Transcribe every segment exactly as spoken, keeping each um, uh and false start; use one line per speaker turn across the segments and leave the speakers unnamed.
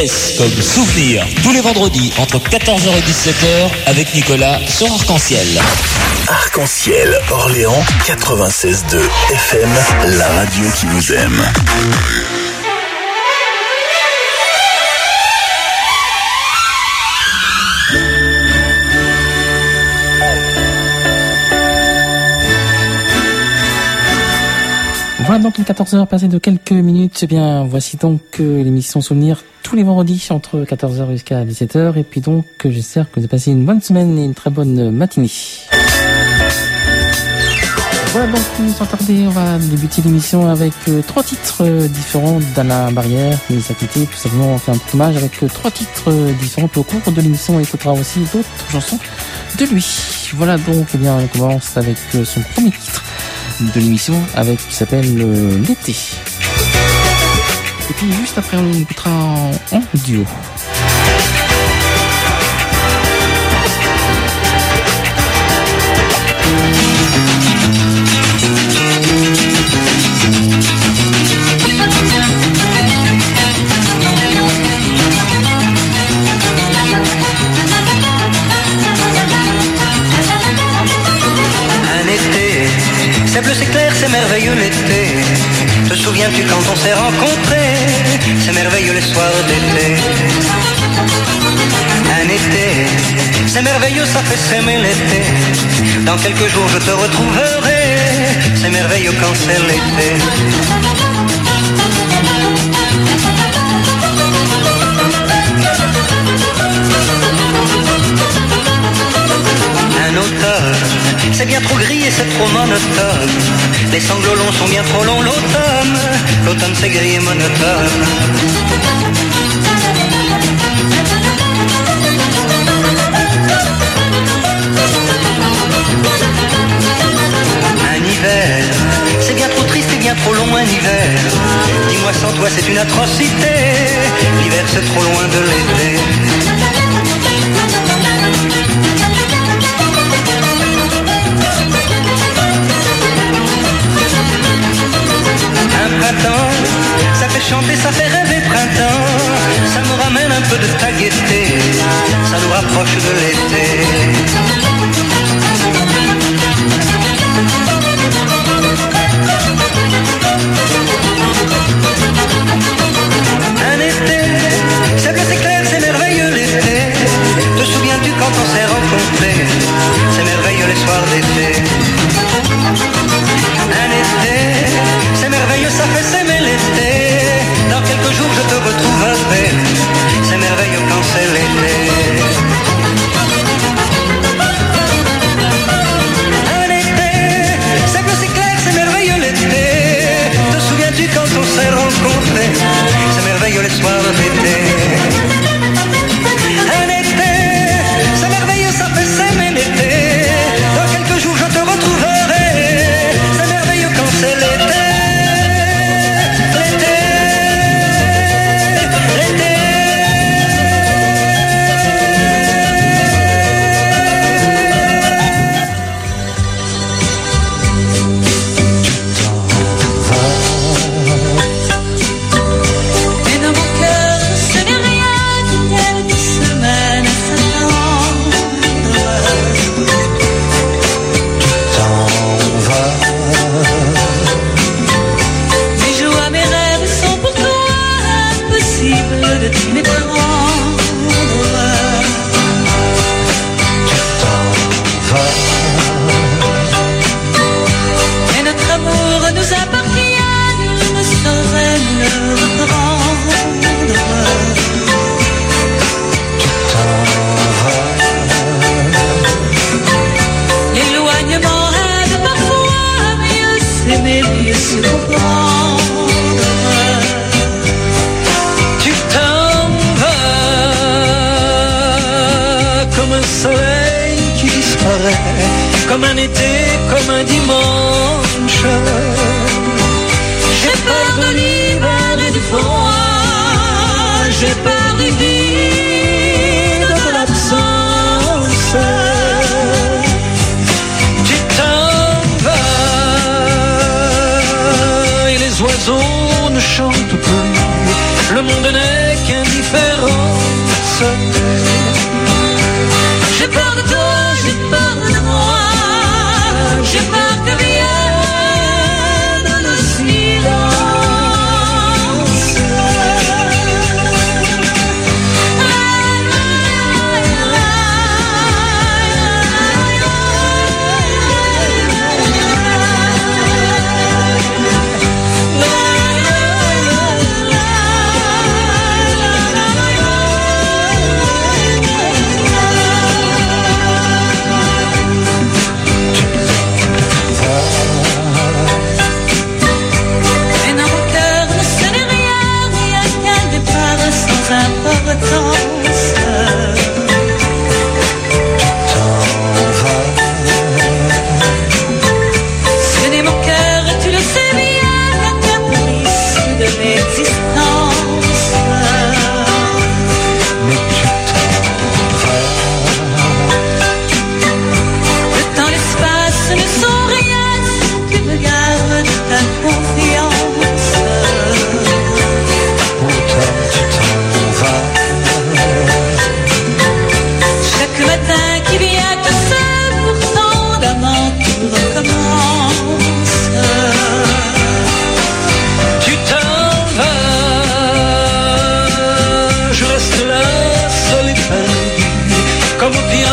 S comme souvenir, tous les vendredis entre quatorze heures et dix-sept heures avec Nicolas sur Arc-en-Ciel.
Arc-en-Ciel, Orléans, quatre-vingt-seize deux F M, la radio qui vous aime.
Voilà donc les quatorze heures passées de quelques minutes. Eh bien, voici donc euh, l'émission Souvenir tous les vendredis entre quatorze heures jusqu'à dix-sept heures. Et puis donc, euh, j'espère que vous avez passé une bonne semaine et une très bonne matinée. Voilà donc, sans tarder, on va débuter l'émission avec euh, trois titres euh, différents d'Alain Barrière qui nous a quittés. Tout simplement, on fait un petit hommage avec euh, trois titres euh, différents. Puis au cours de l'émission, on écoutera aussi d'autres chansons de lui. Voilà donc, eh bien, on commence avec euh, son premier titre de l'émission avec qui s'appelle euh, L'été. Et puis juste après on écoutera en, en duo.
C'est bleu, c'est clair, c'est merveilleux l'été. Te souviens-tu quand on s'est rencontrés? C'est merveilleux les soirs d'été. Un été, c'est merveilleux, ça fait s'aimer l'été. Dans quelques jours je te retrouverai. C'est merveilleux quand c'est l'été. Un automne, c'est bien trop gris et c'est trop monotone. Les sanglots longs sont bien trop longs l'automne. L'automne c'est gris et monotone. Un hiver, c'est bien trop triste et bien trop long un hiver. Dis-moi sans toi c'est une atrocité. L'hiver c'est trop loin de l'été. Un printemps, ça fait chanter, ça fait rêver printemps. Ça nous ramène un peu de ta gaieté. Ça nous rapproche de l'été. Un été, c'est bleu, c'est clair, c'est merveilleux l'été. Te souviens-tu quand on s'est rencontrés? C'est merveilleux les soirs d'été. Un été, c'est merveilleux, ça fait s'aimer l'été. Dans quelques jours je te retrouverai. C'est merveilleux quand c'est l'été. Un été, c'est bleu, c'est clair, c'est merveilleux l'été. Te souviens-tu quand on s'est rencontrés? C'est merveilleux les soirs d'été. Un été, c'est merveilleux, ça fait s'aimer l'été. Dans quelques jours je te retrouverai. C'est merveilleux quand c'est l'été.
Comme un été, comme un dimanche. J'ai peur de l'hiver et du froid. J'ai peur du vide, de l'absence. Tu t'en vas et les oiseaux ne chantent plus. Le monde n'est qu'indifférent.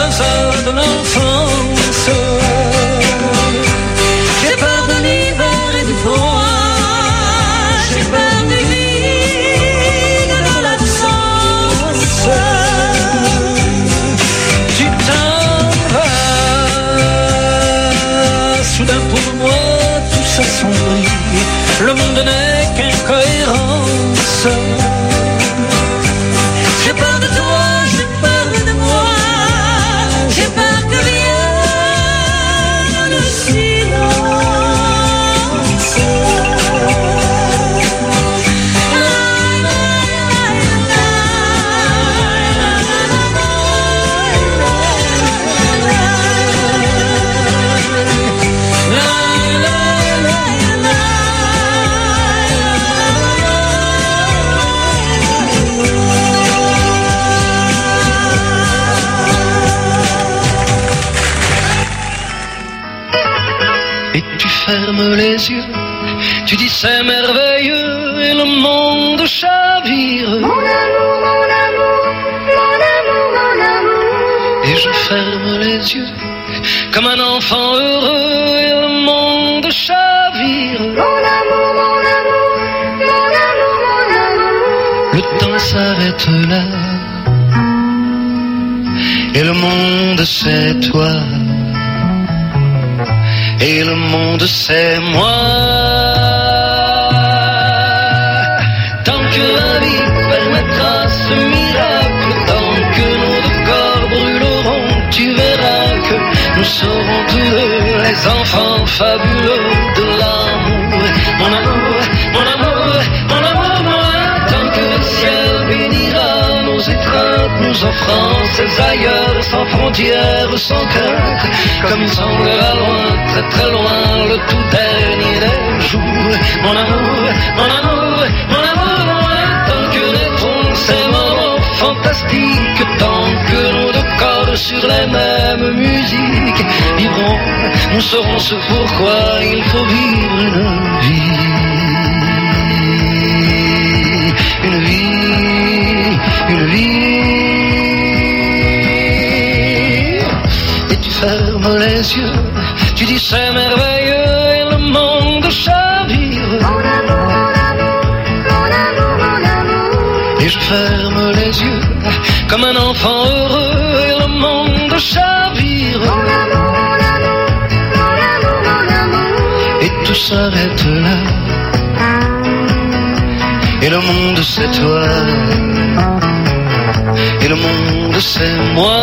hasard de l'enfance. J'ai peur de l'hiver et du froid, j'ai peur du vide, de l'absence. Tu t'en vas, soudain pour moi tout s'assombrit, le monde n'est qu'incohérence. J'ai peur de toi, j'ai peur de moi, j'ai peur que vienne le silence.
Ferme les yeux, tu dis c'est merveilleux et le monde chavire.
Mon amour, mon amour, mon amour, mon amour.
Et je ferme les yeux comme un enfant heureux et le monde chavire.
Mon amour, mon amour, mon amour, mon amour.
Le temps s'arrête là et le monde c'est toi. Et le monde c'est moi. Tant que la vie permettra ce miracle, tant que nos deux corps brûleront, tu verras que nous serons tous deux les enfants fabuleux de l'amour. Mon amour, mon amour, mon amour, moi. Tant que le ciel bénira nos étreintes, nous offrant ces ailleurs sans frontières, sans crainte, comme il semblera loin, très très loin, le tout dernier des jours. Mon amour, mon amour, mon amour, moi. Tant que naîtront ces moments fantastiques, tant que nos deux corps sur les mêmes musiques vivront, nous saurons ce pourquoi il faut vivre une vie. Une vie, une vie. Et tu fermes les yeux, tu dis c'est merveilleux et le monde chavire.
Mon amour, mon amour, mon amour, mon amour.
Et je ferme les yeux comme un enfant heureux et le monde chavire.
Mon amour, mon amour, mon amour, mon amour.
Et tout s'arrête là. Et le monde c'est toi, et le monde c'est moi.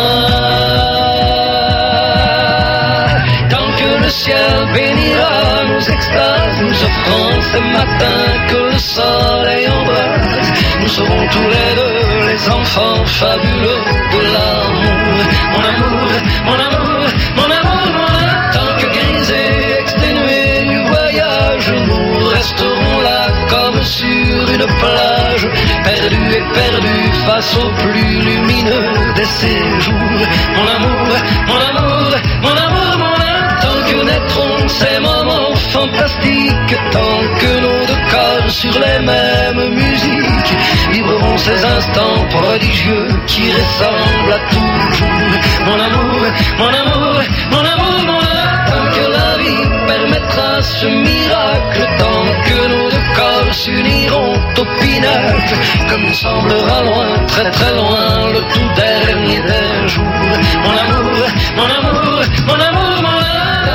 Tant que le ciel bénira nos extases, nous offrant ces matins que le soleil embrase, nous serons tous les deux les enfants fabuleux de l'amour. Mon amour, mon amour, mon amour, mon amour. Tant que grisés, exténués du voyage, nous resterons là comme sur une plage, perdus et perdus face au plus lumineux des séjours. Mon amour, mon amour, mon amour, mon amour. Tant que naîtront ces moments fantastiques, tant que nos deux corps sur les mêmes musiques vivront ces instants prodigieux qui ressemblent à toujours. Mon amour, mon amour, mon amour, mon amour. Tant que la vie permettra ce miracle, tant que nos deux corps s'uniront au pinacle, comme il semblera loin, très très loin, le tout dernier des jours. Mon amour, mon amour, mon amour, mon amour.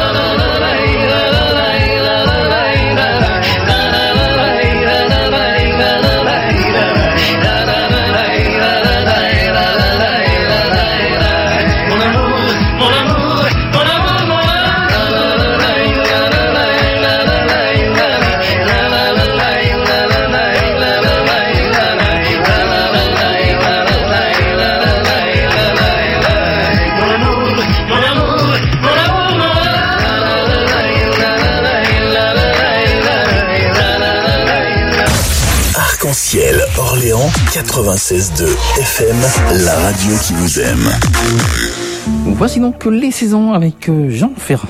Orléans quatre-vingt-seize deux F M, la radio qui vous aime.
Voici donc les saisons avec Jean Ferrat.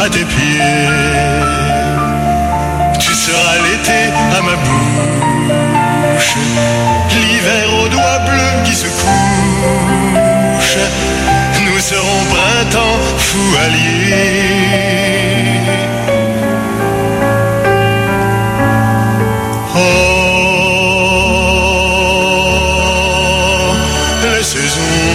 à tes pieds. Tu seras l'été à ma bouche, l'hiver aux doigts bleus qui se couche. Nous serons printemps fou alliés. Oh, les saisons.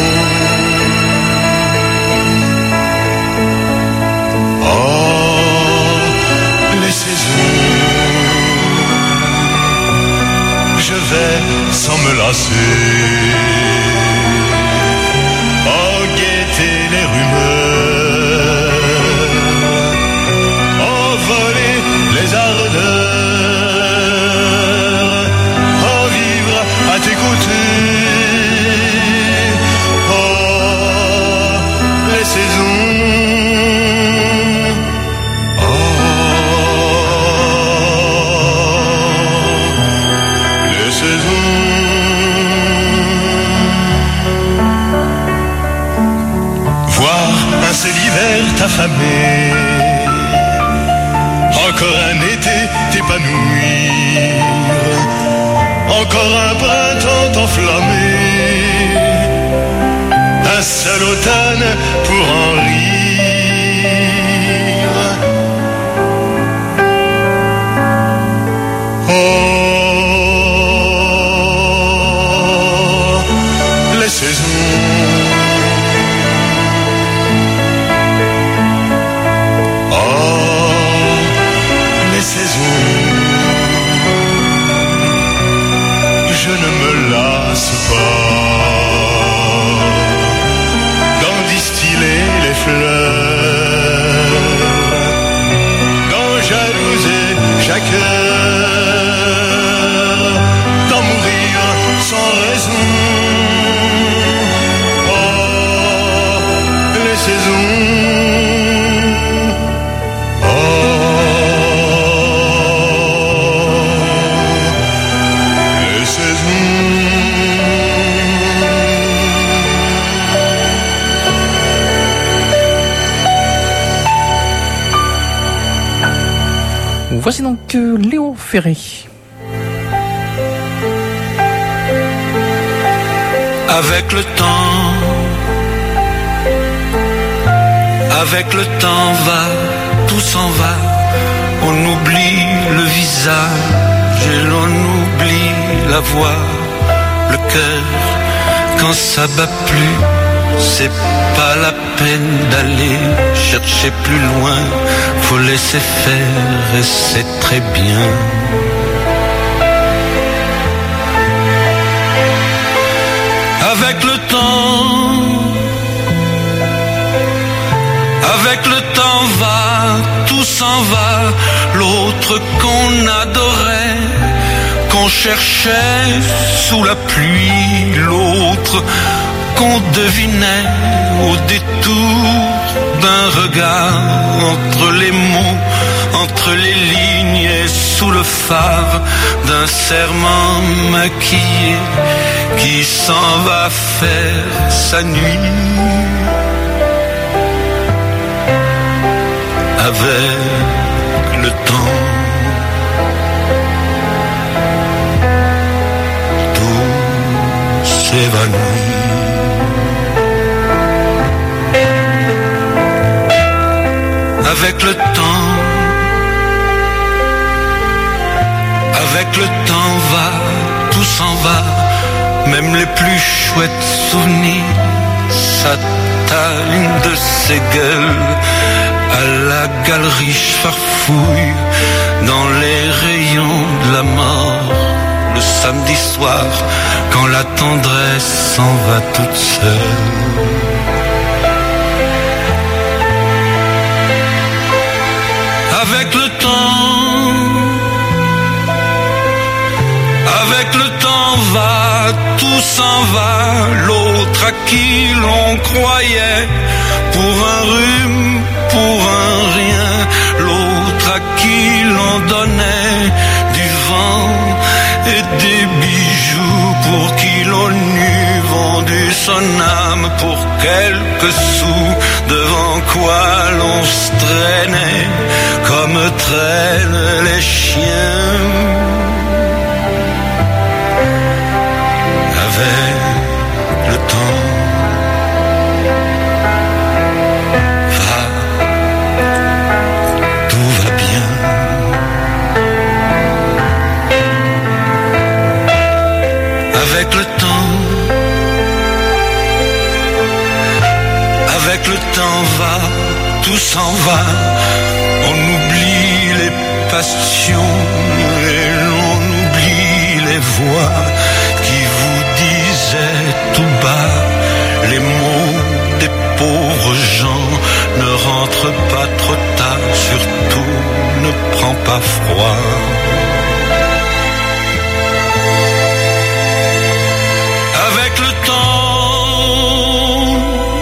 Sans me lasser, oh guetter les rumeurs, oh voler les ardeurs, oh vivre à tes côtés, oh les saisons. C'est l'hiver t'affamer, encore un été t'épanouir, encore un printemps t'enflammer, un seul automne pour en rire. Oh, les saisons. Je ne me lasse pas d'en distiller les fleurs, d'en jalouser chaque heure, d'en mourir sans raison. Oh, les saisons.
Voici donc euh, Léo Ferré.
Avec le temps, avec le temps va, tout s'en va. On oublie le visage et l'on oublie la voix, le cœur quand ça bat plus. C'est pas la peine d'aller chercher plus loin, faut laisser faire et c'est très bien. Avec le temps, avec le temps va, tout s'en va, l'autre qu'on adorait, qu'on cherchait sous la pluie, l'autre qu'on devinait au détour d'un regard, entre les mots, entre les lignes et sous le phare d'un serment maquillé qui s'en va faire sa nuit. Avec le temps, tout s'évanouit. Avec le temps, avec le temps va, tout s'en va, même les plus chouettes souvenirs s'attallent de ses gueules à la galerie farfouille dans les rayons de la mort. Le samedi soir, quand la tendresse s'en va toute seule. Avec le temps, avec le temps va, tout s'en va, l'autre à qui l'on croyait pour un rhume, pour un rien, l'autre à qui l'on donnait du vent et des bijoux pour qui l'on eût vendu son âme pour quelques sous, devant quoi l'on se traînait comme traînent les chiens. Avec le temps, va, tout va bien. Avec le temps, avec le temps va, tout s'en va. On oublie les passions et l'on oublie les voix qui vous disaient tout bas les mots des pauvres gens. Ne rentre pas trop tard, surtout ne prends pas froid. Avec le temps,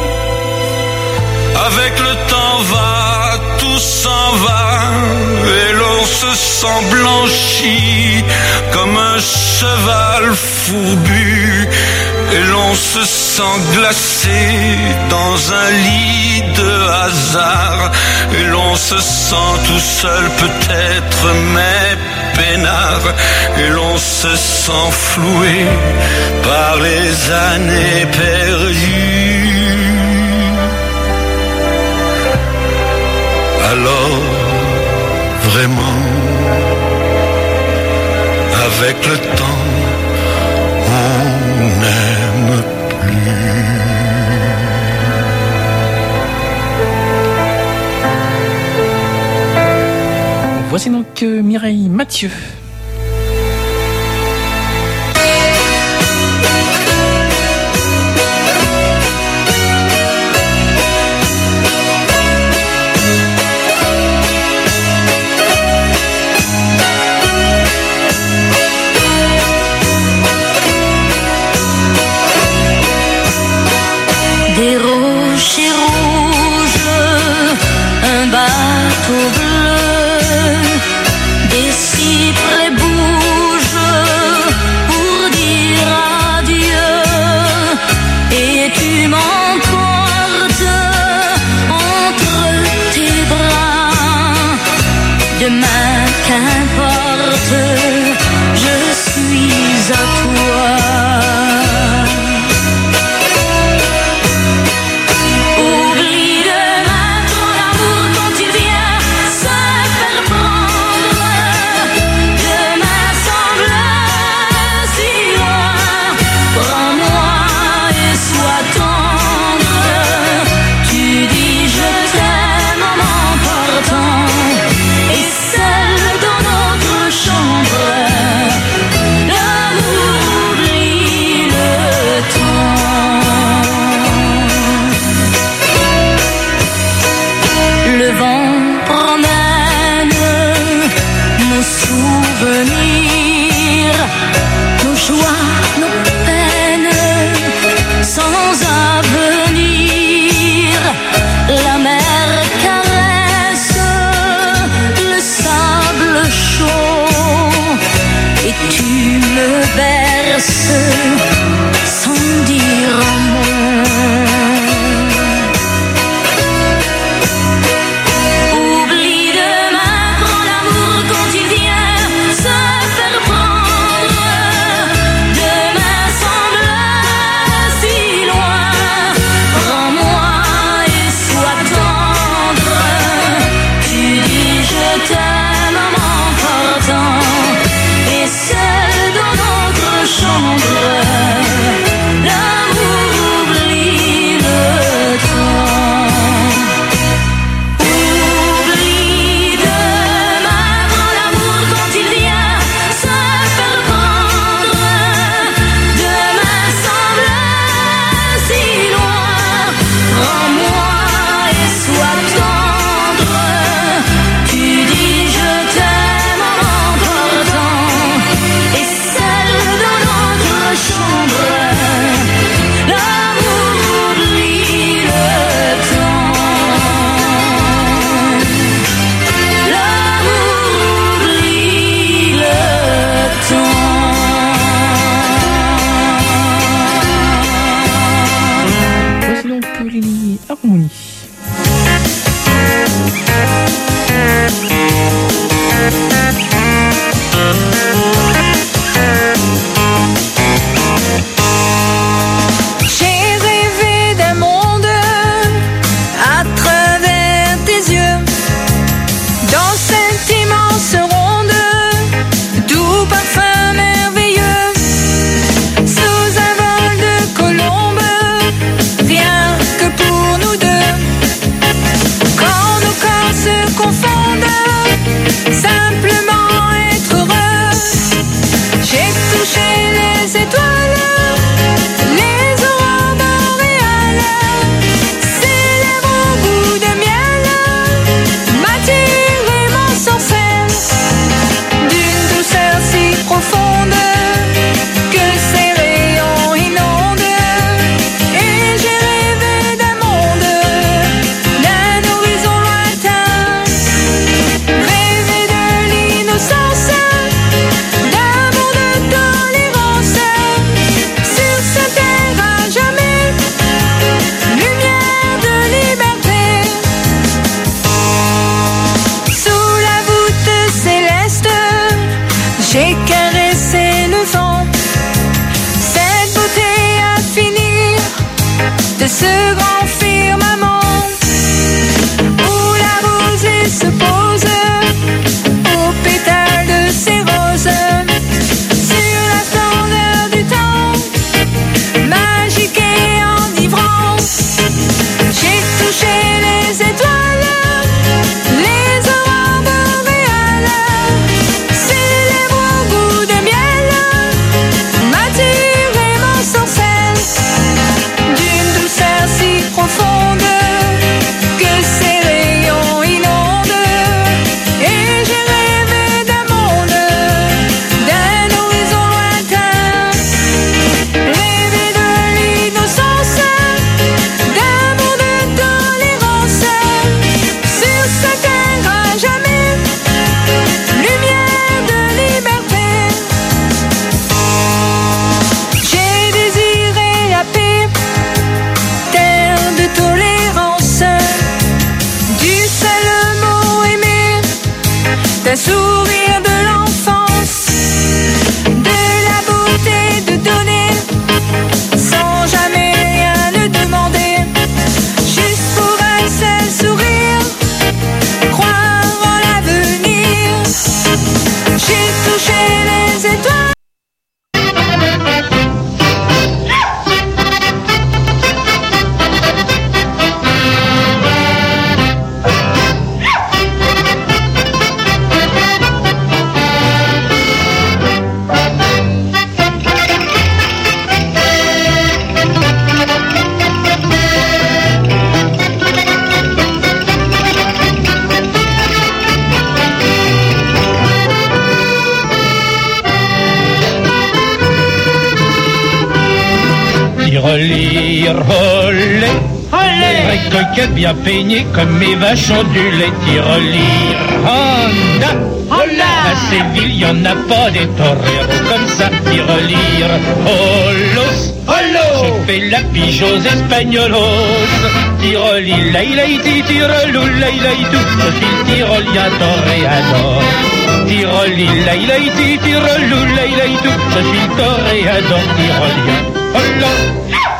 avec le temps va, tout s'en va, et l'on se sent blanchi comme un cheval fourbu, et l'on se sent glacé dans un lit de hasard, et l'on se sent tout seul peut-être mais peinard, et l'on se sent floué par les années perdues. Alors, vraiment, avec le temps, on n'aime plus.
Voici donc euh, Mireille Mathieu.
Des rochers rouges, un bateau bleu, des cyprès bougent pour dire adieu, et tu m'emportes entre tes bras. Demain, qu'importe, je suis à toi. Sans dire un mot. Oublie demain, prends l'amour quand il vient se faire prendre. Demain semble si loin. Prends-moi et sois tendre. Tu dis je t'aime en m'emportant, et seul dans notre chambre.
ce grand firmament où la rosée se pose au pétale de ses roses sur la splendeur du temps magique et enivrant. J'ai touché les étoiles, les aurores boréales, célèbre au goût de miel, mature et m'ensorcelle d'une douceur si profonde que ses rayons inondent. Et j'ai rêvé d'un monde, d'un horizon lointain, rêvé de l'innocence, d'un monde de tolérance, sur cette terre à jamais, lumière de liberté. J'ai désiré la paix, terre de tolérance, du seul mot aimé, d'un sourire de l'enfance, de la beauté de donner, sans jamais rien ne demander, juste pour un seul sourire, croire en l'avenir. J'ai touché les étoiles.
Tirelire, olé, olé, coquette bien peignée comme mes vaches ondulées. Tirelire, Honda, Honda, à Séville y'en a pas des toreros comme ça. Tirelire, holos, holos, je fais la pigeose espagnolos. Tirelire, laïlaïti, tirelou, laïlaïtou, je suis le tyrolien toréador. Tirelire, laïlaïti, tirelou, laïlaïtou, je suis le toréador tyrolien. Holos.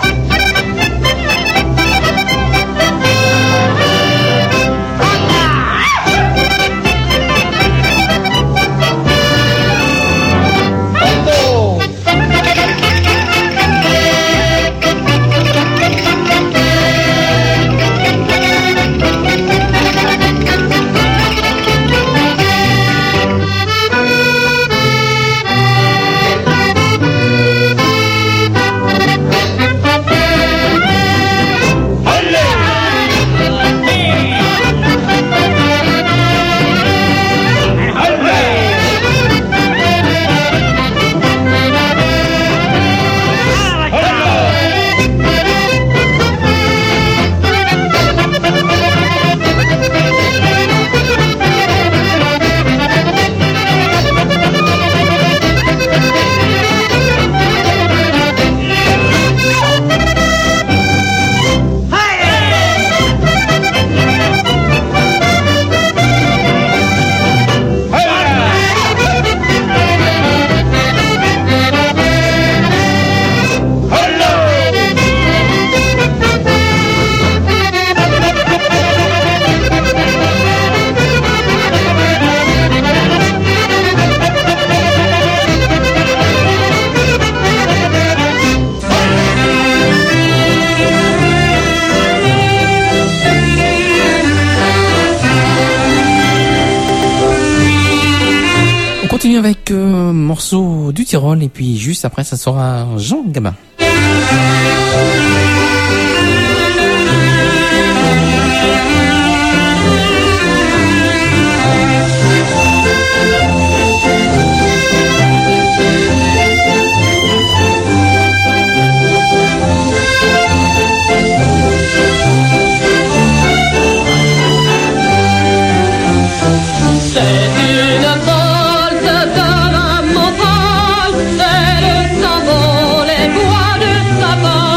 Avec euh, morceau du Tyrol et puis juste après ça sera Jean Gabin.
Les bois de tabac.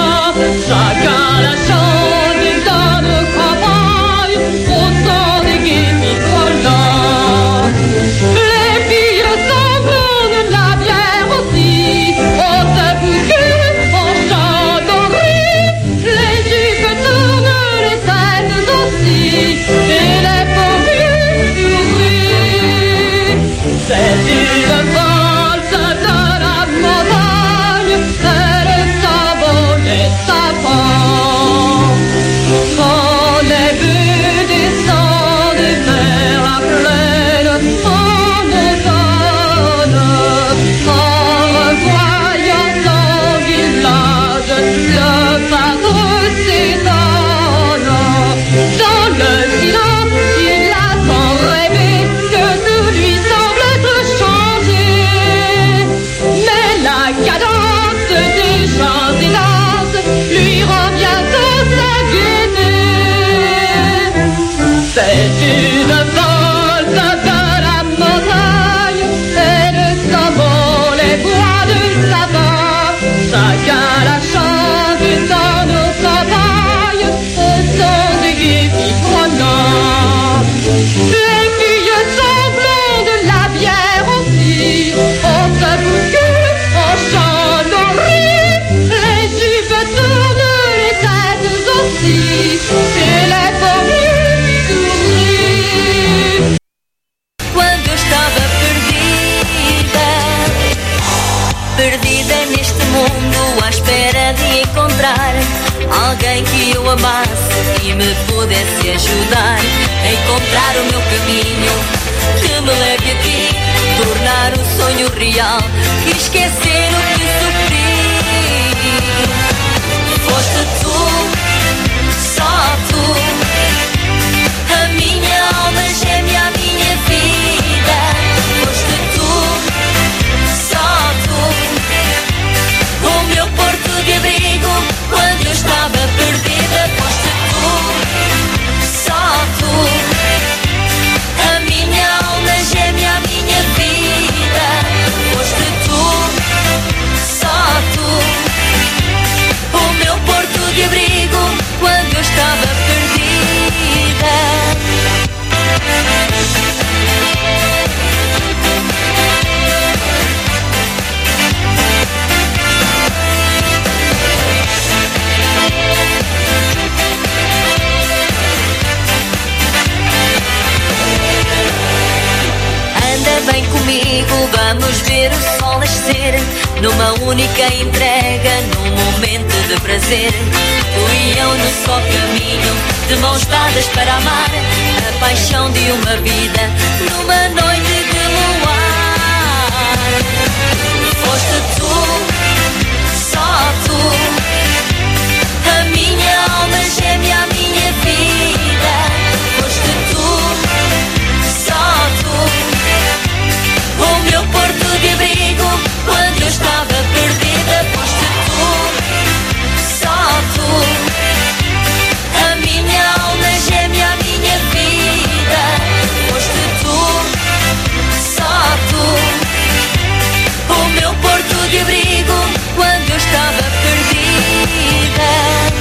vida neste mundo à espera de encontrar alguém que eu amasse e me pudesse ajudar a encontrar o meu caminho que me leve a ti, tornar o sonho real e esquecer o que sofri. Foste tu, só tu, a minha alma gêmea, a minha vida. Foste tu, só tu, o meu porto de abrigo quando eu estava perdida. Foste tu, só tu, a minha alma gêmea, a minha vida. Foste tu, só tu, o meu porto de abrigo quando eu estava perdida. Anda bem comigo, vamos ver o sol nascer numa única entrega, num momento de prazer. Tu e eu no só caminho, de mãos dadas para amar a paixão de uma vida, numa noite de luar. Foste tu, só tu, a minha alma gêmea, a minha vida. Foste tu, só tu, o meu porto de abrigo quando eu estava perdida. Foste tu, só tu, a minha alma gêmea, a minha vida. Foste tu, só tu, o meu porto de abrigo quando eu estava perdida.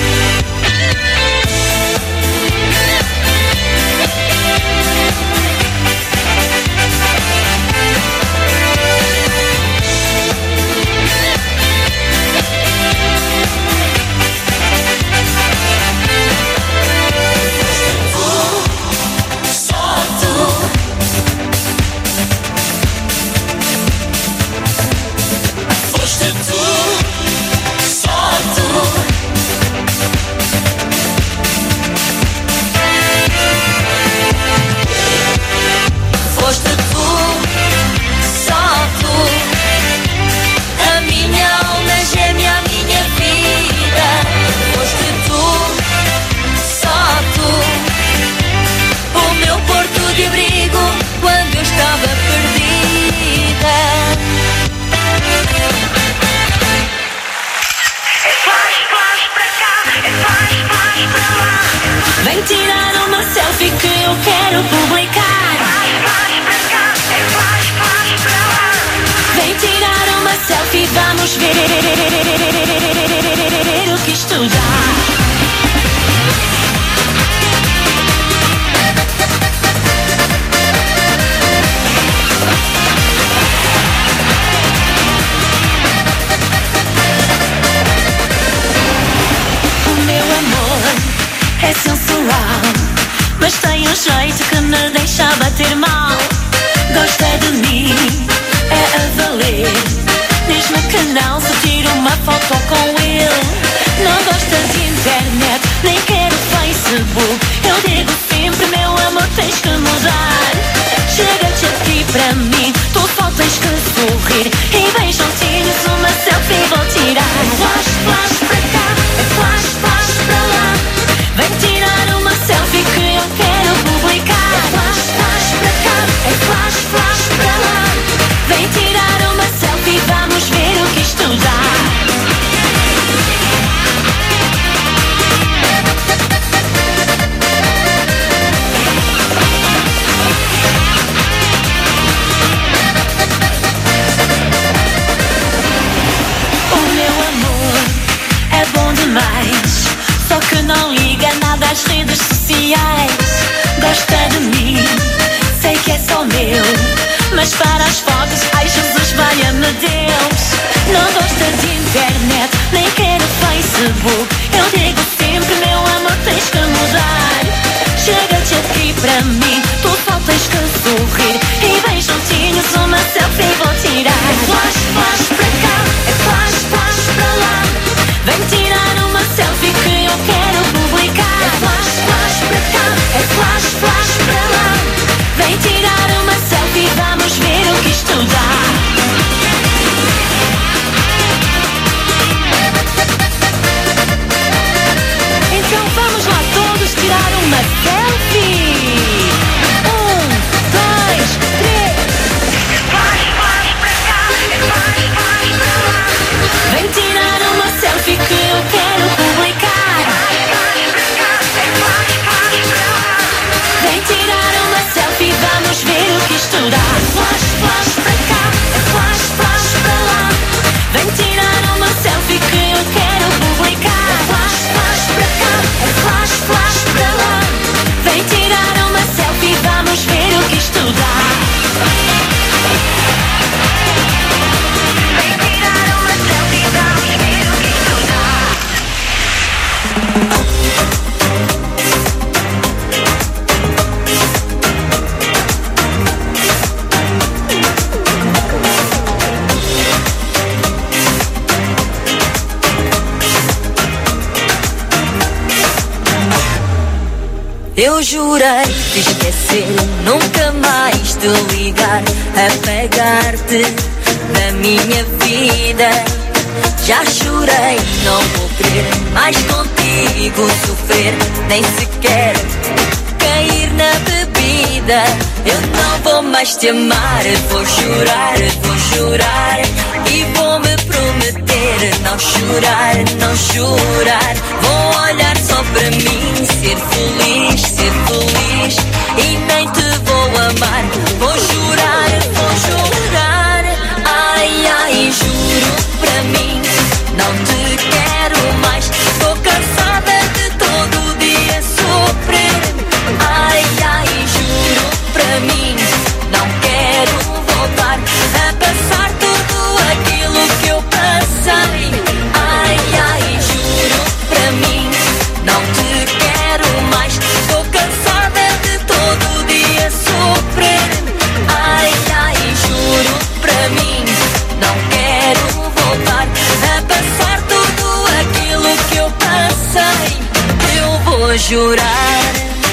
Vem tirar uma selfie que eu quero publicar. Vem tirar uma selfie, vamos ver o que isto dá. É sensual, mas tem um jeito que me deixa bater mal. Gosta de mim, é a valer. Diz-me que não se tira uma foto com ele. Não gosta de internet, nem quer Facebook. Eu digo sempre, meu amor, tens que mudar. Chega-te aqui para mim, tu só tens que sorrir. E bem juntinhos, uma selfie vou tirar. É flash, flash para cá, é flash, flash para lá. Vem tirar uma selfie que eu quero publicar. É flash, flash para cá, é flash, flash para lá. Vem tirar uma selfie, vamos ver o que isto dá. O meu amor é bom demais, só que não liga nada às redes sociais. Gosta de mim, sei que é só meu, mas para as fotos, ai Jesus, valha-me Deus. Não gosta de internet, nem quer Facebook. Eu digo sempre, meu amor, tens que mudar. Chega-te aqui para mim, tu só tens que sorrir. E bem juntinhos, uma selfie vou tirar. É flash, flash para cá, é flash.
Vem tirar uma selfie que eu quero publicar. Flash, flash pra cá, flash, flash pra lá. Vem tirar uma selfie, vamos ver o que isto dá. Eu jurei te esquecer, nunca mais te ligar, apagar-te da minha vida. Já chorei, não vou querer mais contigo sofrer, nem sequer cair na bebida. Eu não vou mais te amar, vou jurar, vou jurar e vou me prometer não chorar, não chorar. Vou olhar só para mim, ser feliz, ser feliz e nem te vou amar. Vou jurar, vou jurar, ai, ai, juro para mim, não te quero mais. Estou cansada de todo dia sofrer. Ai, ai, juro para mim, não quero voltar a passar tudo aquilo que eu passei. Ai, ai, juro para mim, não te quero mais. Estou cansada de todo dia sofrer. Ai, ai, juro para mim, não quero voltar a passar tudo aquilo que eu passei. Eu vou jurar.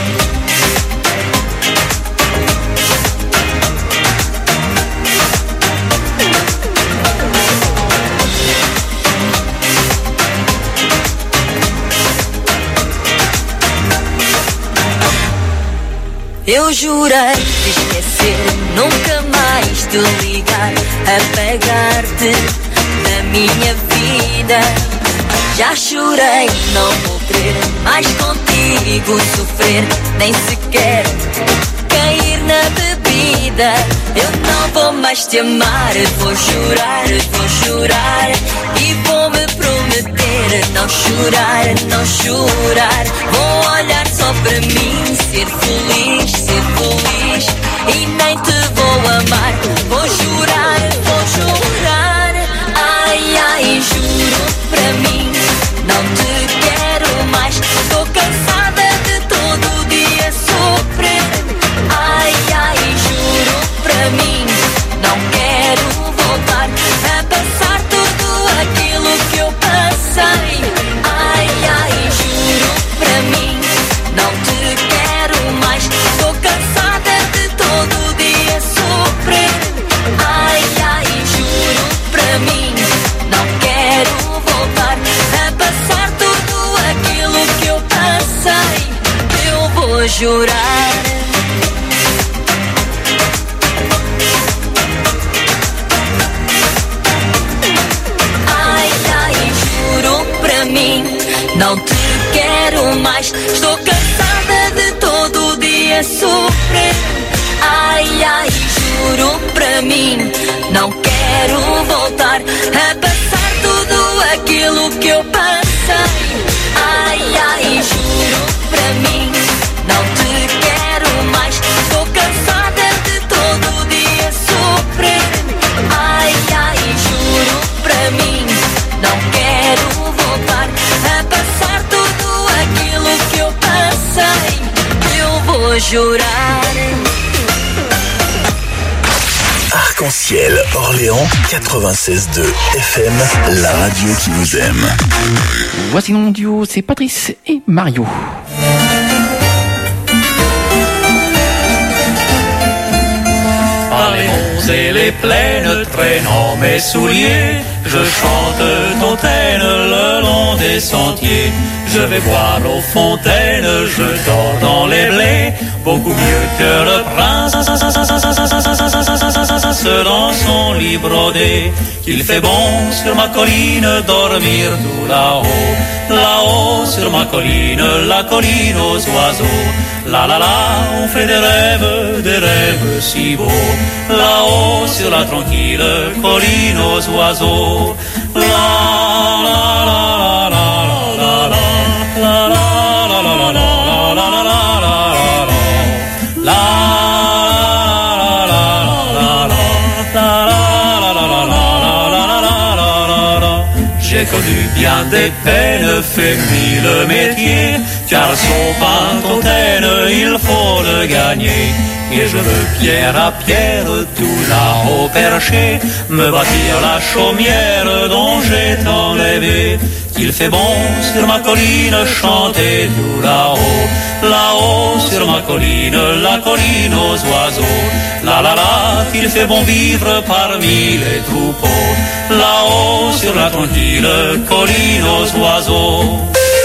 Eu jurei te esquecer, nunca mais te ligar, apagar-te da minha vida. Já chorei, não vou querer mais contigo sofrer, nem sequer cair na bebida. Eu não vou mais te amar, vou jurar, vou jurar e vou me prometer não chorar, não chorar. Vou olhar só para mim, ser feliz, ser feliz e nem te vou amar. Vou jurar, vou jurar, ai, ai, juro para mim, não te quero mais. Estou cansada de todo dia sofrer. Ai, ai, juro para mim, não quero voltar a passar tudo aquilo que eu passei. Ai, ai, juro para mim, não te quero mais. Estou cansada de todo dia sofrer. Ai, ai, juro para mim, não quero voltar a passar tudo aquilo que eu passei. Eu vou jurar. Ai, ai, juro para mim, não te quero mais. Estou cansada de todo dia sofrer. Ai, ai, juro para mim, não quero voltar a passar tudo aquilo que eu passei. Ai, ai, juro para mim, não te quero mais. Estou cansada de todo dia sofrer. Ai, ai, juro para mim, não quero voltar a passar tudo aquilo que eu passei. Eu vou jurar.
Arc-en-ciel, Orléans quatre-vingt-seize deux F M, la radio qui vous aime.
Voici mon duo, c'est Patrice et Mario.
Par les monts et les plaines, traînant mes souliers, je chante Tontaine le long des sentiers. Je vais boire aux fontaines, je dors dans les blés, beaucoup mieux que le prince dans son lit brodé. Il fait bon sur ma colline dormir tout là-haut, là-haut sur ma colline, la colline aux oiseaux. La la la, on fait des rêves, des rêves si beaux, là-haut sur la tranquille colline aux oiseaux. j'ai connu bien des peines, fait mille métiers, car son pain Fontaine, il faut le gagner. Et je veux pierre à pierre, tout là-haut perché, me bâtir la chaumière dont j'ai tant rêvé. Il fait bon sur ma colline chanter tout là-haut, là-haut sur ma colline, la colline aux oiseaux. La la la, qu'il fait bon vivre parmi les troupeaux, là-haut sur la tranquille colline aux oiseaux.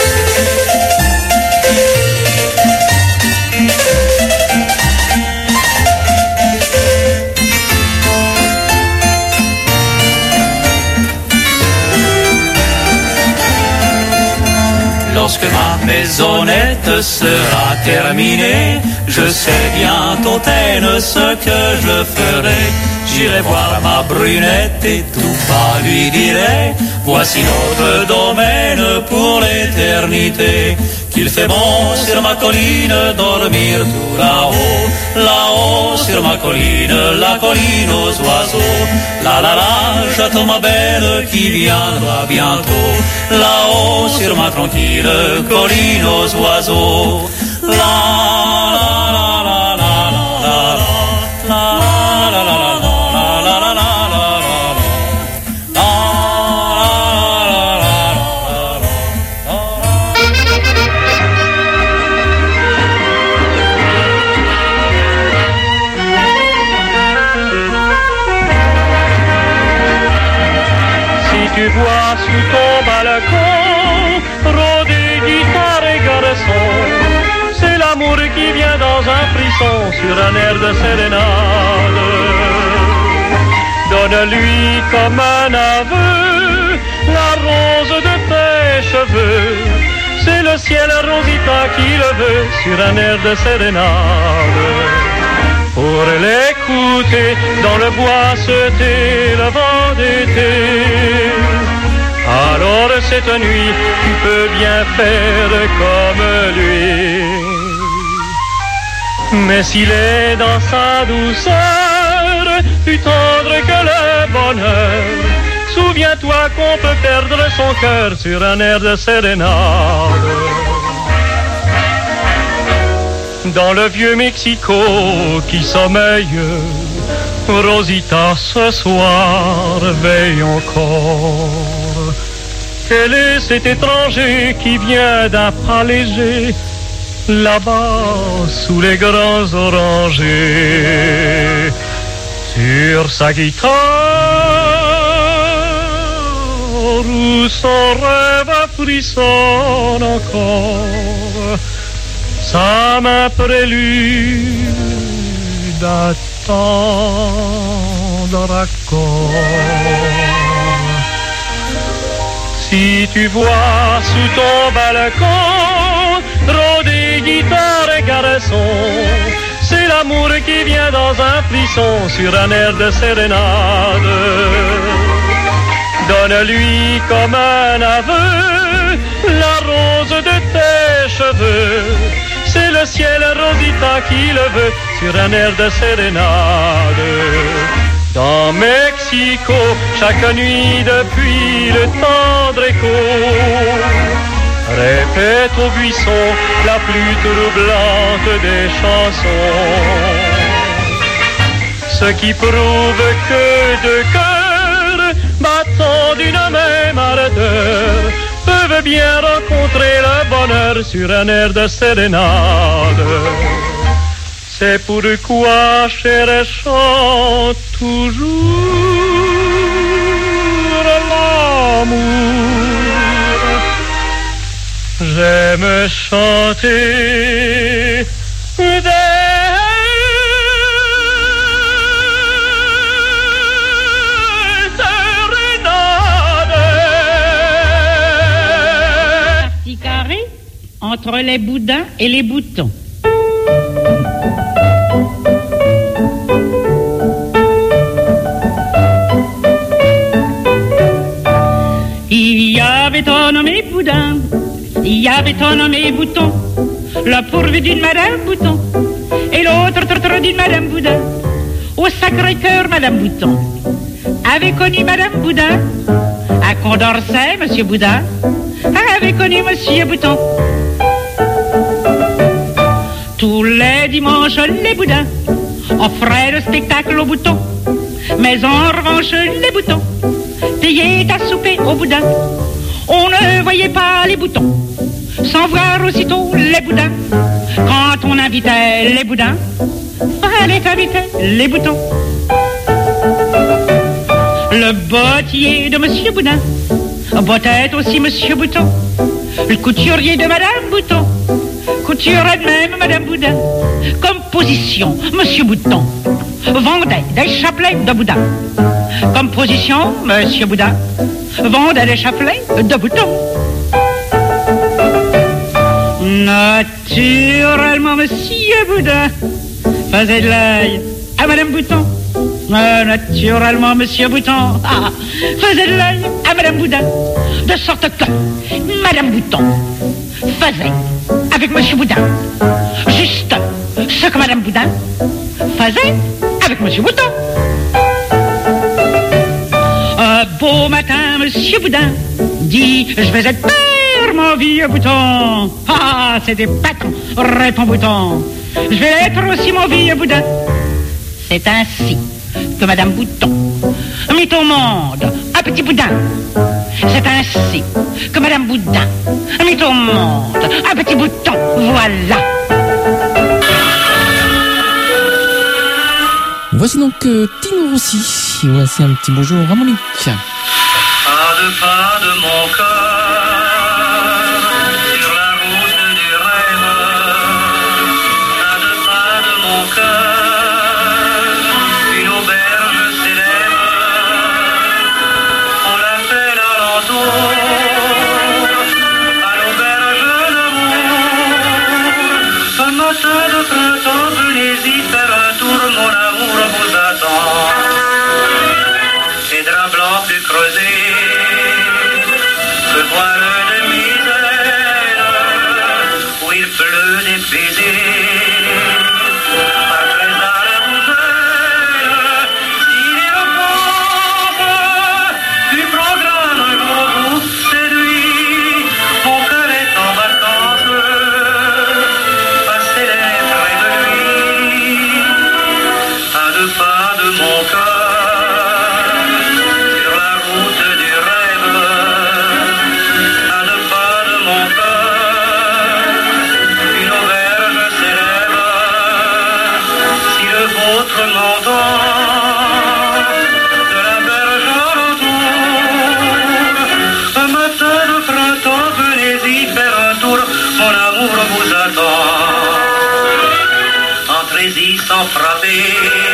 Lorsque ma maisonnette sera terminée, je sais bien, Fontaine, ce que je ferai. J'irai voir ma brunette et tout bas lui dirai: voici notre domaine pour l'éternité. Qu'il fait bon sur ma colline dormir tout là-haut, là-haut sur ma colline, la colline aux oiseaux. La la la, j'attends ma belle qui viendra bientôt, là-haut sur ma tranquille colline aux oiseaux. La la la la la la la la la la.
Tu vois sous ton balcon rôder guitare et garçon, c'est l'amour qui vient dans un frisson sur un air de sérénade. Donne-lui comme un aveu la rose de tes cheveux, c'est le ciel Rosita qui le veut sur un air de sérénade. Pour l'écouter dans le bois sauter le vent d'été, alors cette nuit tu peux bien faire comme lui. Mais s'il est dans sa douceur plus tendre que le bonheur, souviens-toi qu'on peut perdre son cœur sur un air de sérénade. Dans le vieux Mexico qui sommeille, Rosita ce soir veille encore. Quel est cet étranger qui vient d'un pas léger, là-bas sous les grands orangers? Sur sa guitare où son rêve frissonne encore, sa main prélude à tendre accord. Si tu vois sous ton balcon rôder guitare et garçon, c'est l'amour qui vient dans un frisson sur un air de sérénade. Donne-lui comme un aveu la rose de tes cheveux, c'est le ciel Rosita qui le veut sur un air de sérénade. Dans Mexico, chaque nuit depuis le tendre écho répète au buisson la plus troublante des chansons. Ce qui prouve que deux cœurs battant d'une même ardeur peuvent bien rencontrer le bonheur sur un air de sérénade. C'est pourquoi, chère, chante toujours l'amour. J'aime chanter des
entre les boudins et les boutons. Il y avait un nommé boudin, il y avait un nommé bouton, l'un pourvu d'une madame bouton et l'autre trop d'une madame boudin. Au Sacré-Cœur, madame Bouton avait connu madame Boudin À Condorcet, Monsieur Boudin avait connu Monsieur Bouton. Tous les dimanches, les Boudins offraient le spectacle aux boutons. Mais en revanche, les boutons payaient à souper aux Boudins. On ne voyait pas les boutons sans voir aussitôt les Boudins. Quand on invitait les Boudins, fallait inviter les boutons. Le bottier de Monsieur Boudin bottait aussi Monsieur Bouton. Le couturier de Madame Bouton couturait de même Madame Boudin. Comme position, Monsieur Bouton vendait des chapelets de Boudin. Comme position, Monsieur Boudin vendait des chapelets de Bouton. Naturellement, Monsieur Boudin faisait de l'œil à Madame Bouton. Euh, naturellement, Monsieur Bouton ah, faisait de l'œil à Madame Boudin. De sorte que Madame Bouton faisait avec Monsieur Boudin juste ce que Madame Boudin faisait avec Monsieur Bouton. Un beau matin, Monsieur Boudin dit: je vais être père, mon vieux Bouton. Ah, c'est des patrons, répond Bouton. Je vais être aussi, mon vieux Boudin. C'est ainsi que Madame Bouton mit au monde un petit Boudin. C'est ainsi que Madame Boudin mit au monde un petit Bouton. Voilà.
Voici donc euh, Tino Rossi. Et voici un petit bonjour à Monique.
À deux pas de mon cœur, sur la route du rêve, à deux pas de mon cœur, une auberge s'élève, on l'appelle à l'entour, à l'auberge d'amour. Un matin de printemps, venez-y faire un tour, mon amour vous attend. Et draps blancs plus creusés, ce voile de misère, où il pleut des baisers, après à la rougeur, s'il est le pauvre du programme pour vous séduit, mon cœur est en vacances, passez-les près de lui, à deux pas de mon cœur. Entrez-y sans frapper,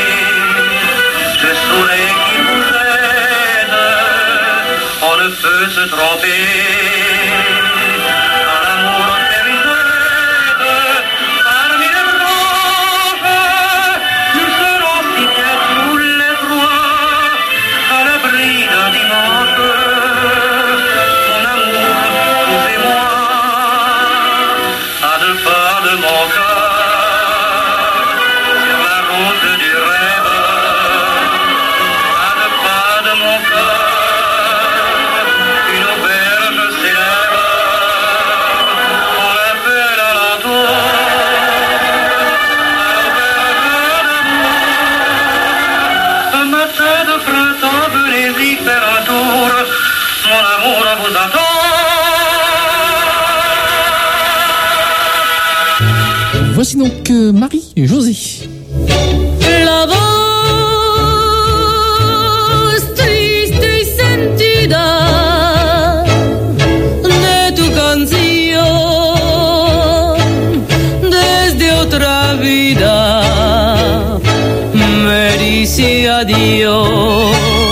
le soleil qui vous aide, on ne peut se tromper. Quand l'amour périsède, parmi les branches, nous serons si bien tous les trois, à l'abri d'un dimanche. Mon amour, vous et moi, à deux pas de mon cœur.
Voici donc euh, Marie-Josée.
La voz triste y sentida de tu canción desde otra vida me dice adiós.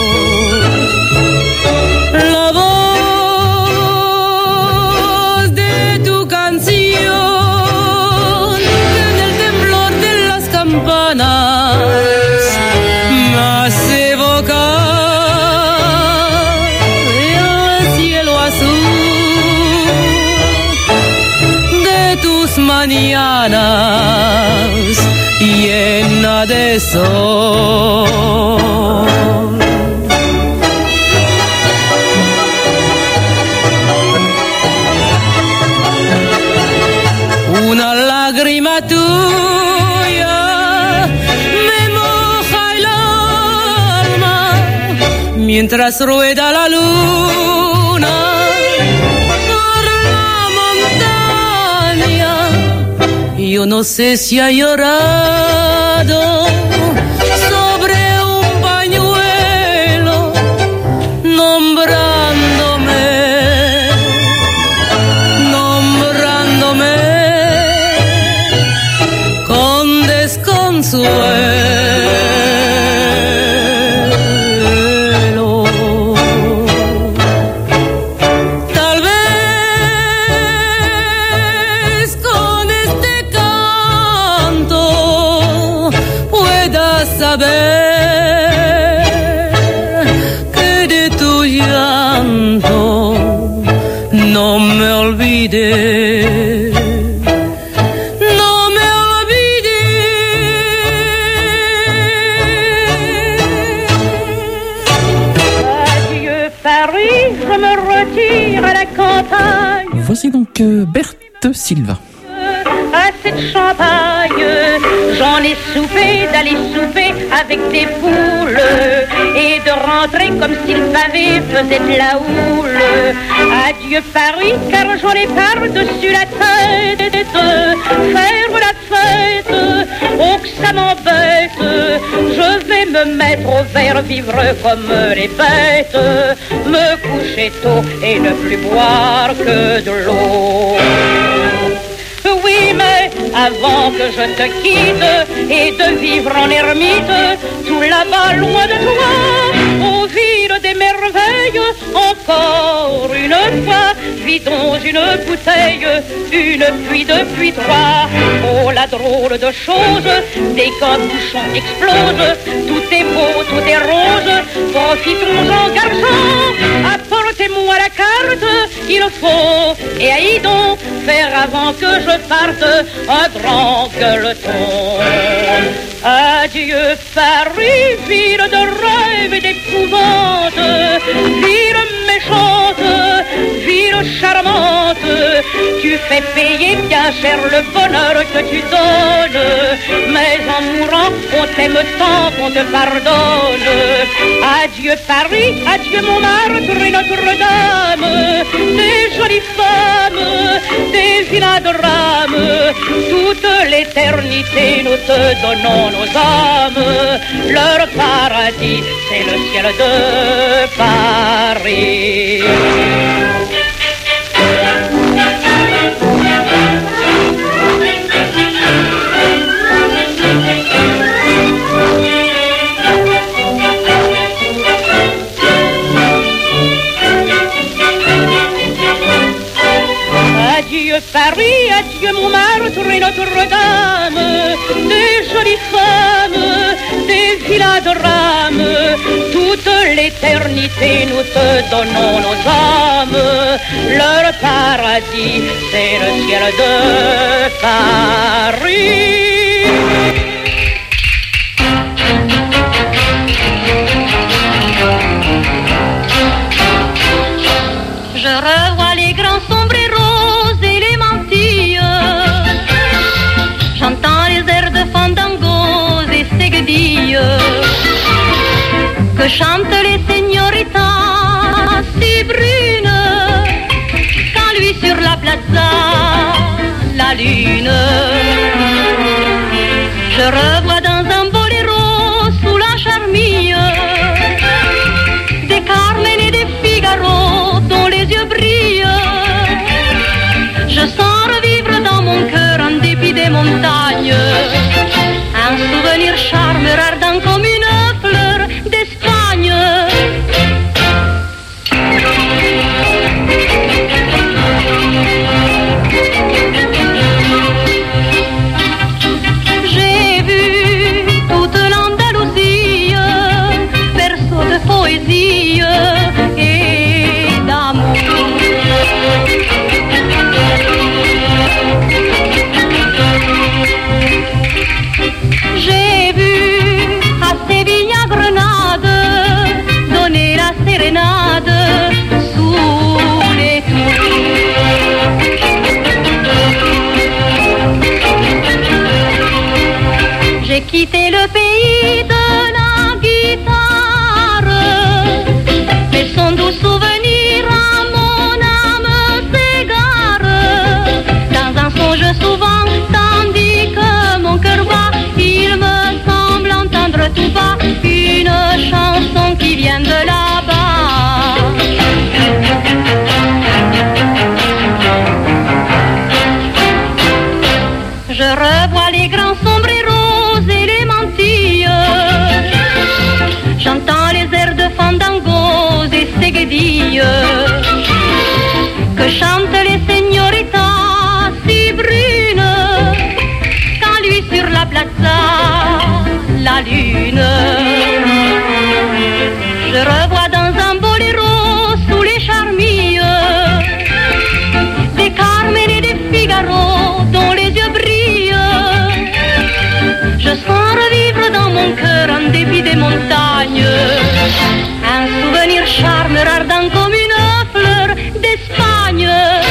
Mañanas llena de sol. mientras rueda la luna por la montaña. Yo no sé si ha llorado sobre un pañuelo nombrándome, nombrándome con desconsuelo. No me olvides, no me olvides. Adieu Paris, je me retire à la campagne.
Voici donc euh, Berthe Silva.
À cette champagne, j'en ai soupé d'aller souper avec des poules et de rentrer comme si le pavé faisait de la houle. Adieu Paris, car j'en ai par-dessus la tête. Faire la fête, oh que ça m'embête. Je vais me mettre au vert, vivre comme les bêtes, me coucher tôt et ne plus boire que de l'eau. Oui, mais avant que je te quitte et de vivre en ermite, tout là-bas, loin de toi, aux villes des merveilles, encore une fois, vidons une bouteille, une puis deux puis trois. Oh, la drôle de chose, dès qu'un bouchon explose, tout est beau, tout est rose, profitons-en, garçons, apportez-moi la carte, il faut, et aïe donc, faire avant que je parte un grand gueuleton. Adieu Paris, ville de rêve et d'épouvante, ville méchante, ville charmante. Tu fais payer bien cher le bonheur que tu donnes, mais en mourant on t'aime tant qu'on te pardonne. Adieu Paris, adieu Montmartre et Notre-Dame, des jolies femmes, des villas de rame, toute l'éternité nous te donnons nos âmes. Leur paradis, c'est le ciel de Paris. Adieu Paris, adieu Montmartre et Notre-Dame, des jolies femmes, des villas de rame, toute l'éternité nous te donnons nos âmes. Leur paradis, c'est le ciel de Paris.
Je revois les grands sombreros et les mantilles. J'entends les airs de fandangos et seguedilles que chantent les señoritas si brunes quand lui sur la plaza la lune. Je revois dans un boléro sous la charmille des Carmen et des Figaro dont les yeux brillent. Je sens revivre dans mon cœur en dépit des montagnes un souvenir charmeur ardent comme une fleur d'Espagne. J'ai vu les grands sombreros et les mantilles. J'entends les airs de fandangos et seguedilles que chantent les señoritas si brunes quand lui sur la plaza la lune. Je revois dans un boléro sous les charmilles des Carmen et des Figaro dont les yeux brillent. Je sens revivre dans mon cœur en dépit des montagnes un souvenir charmeur ardent comme une fleur d'Espagne.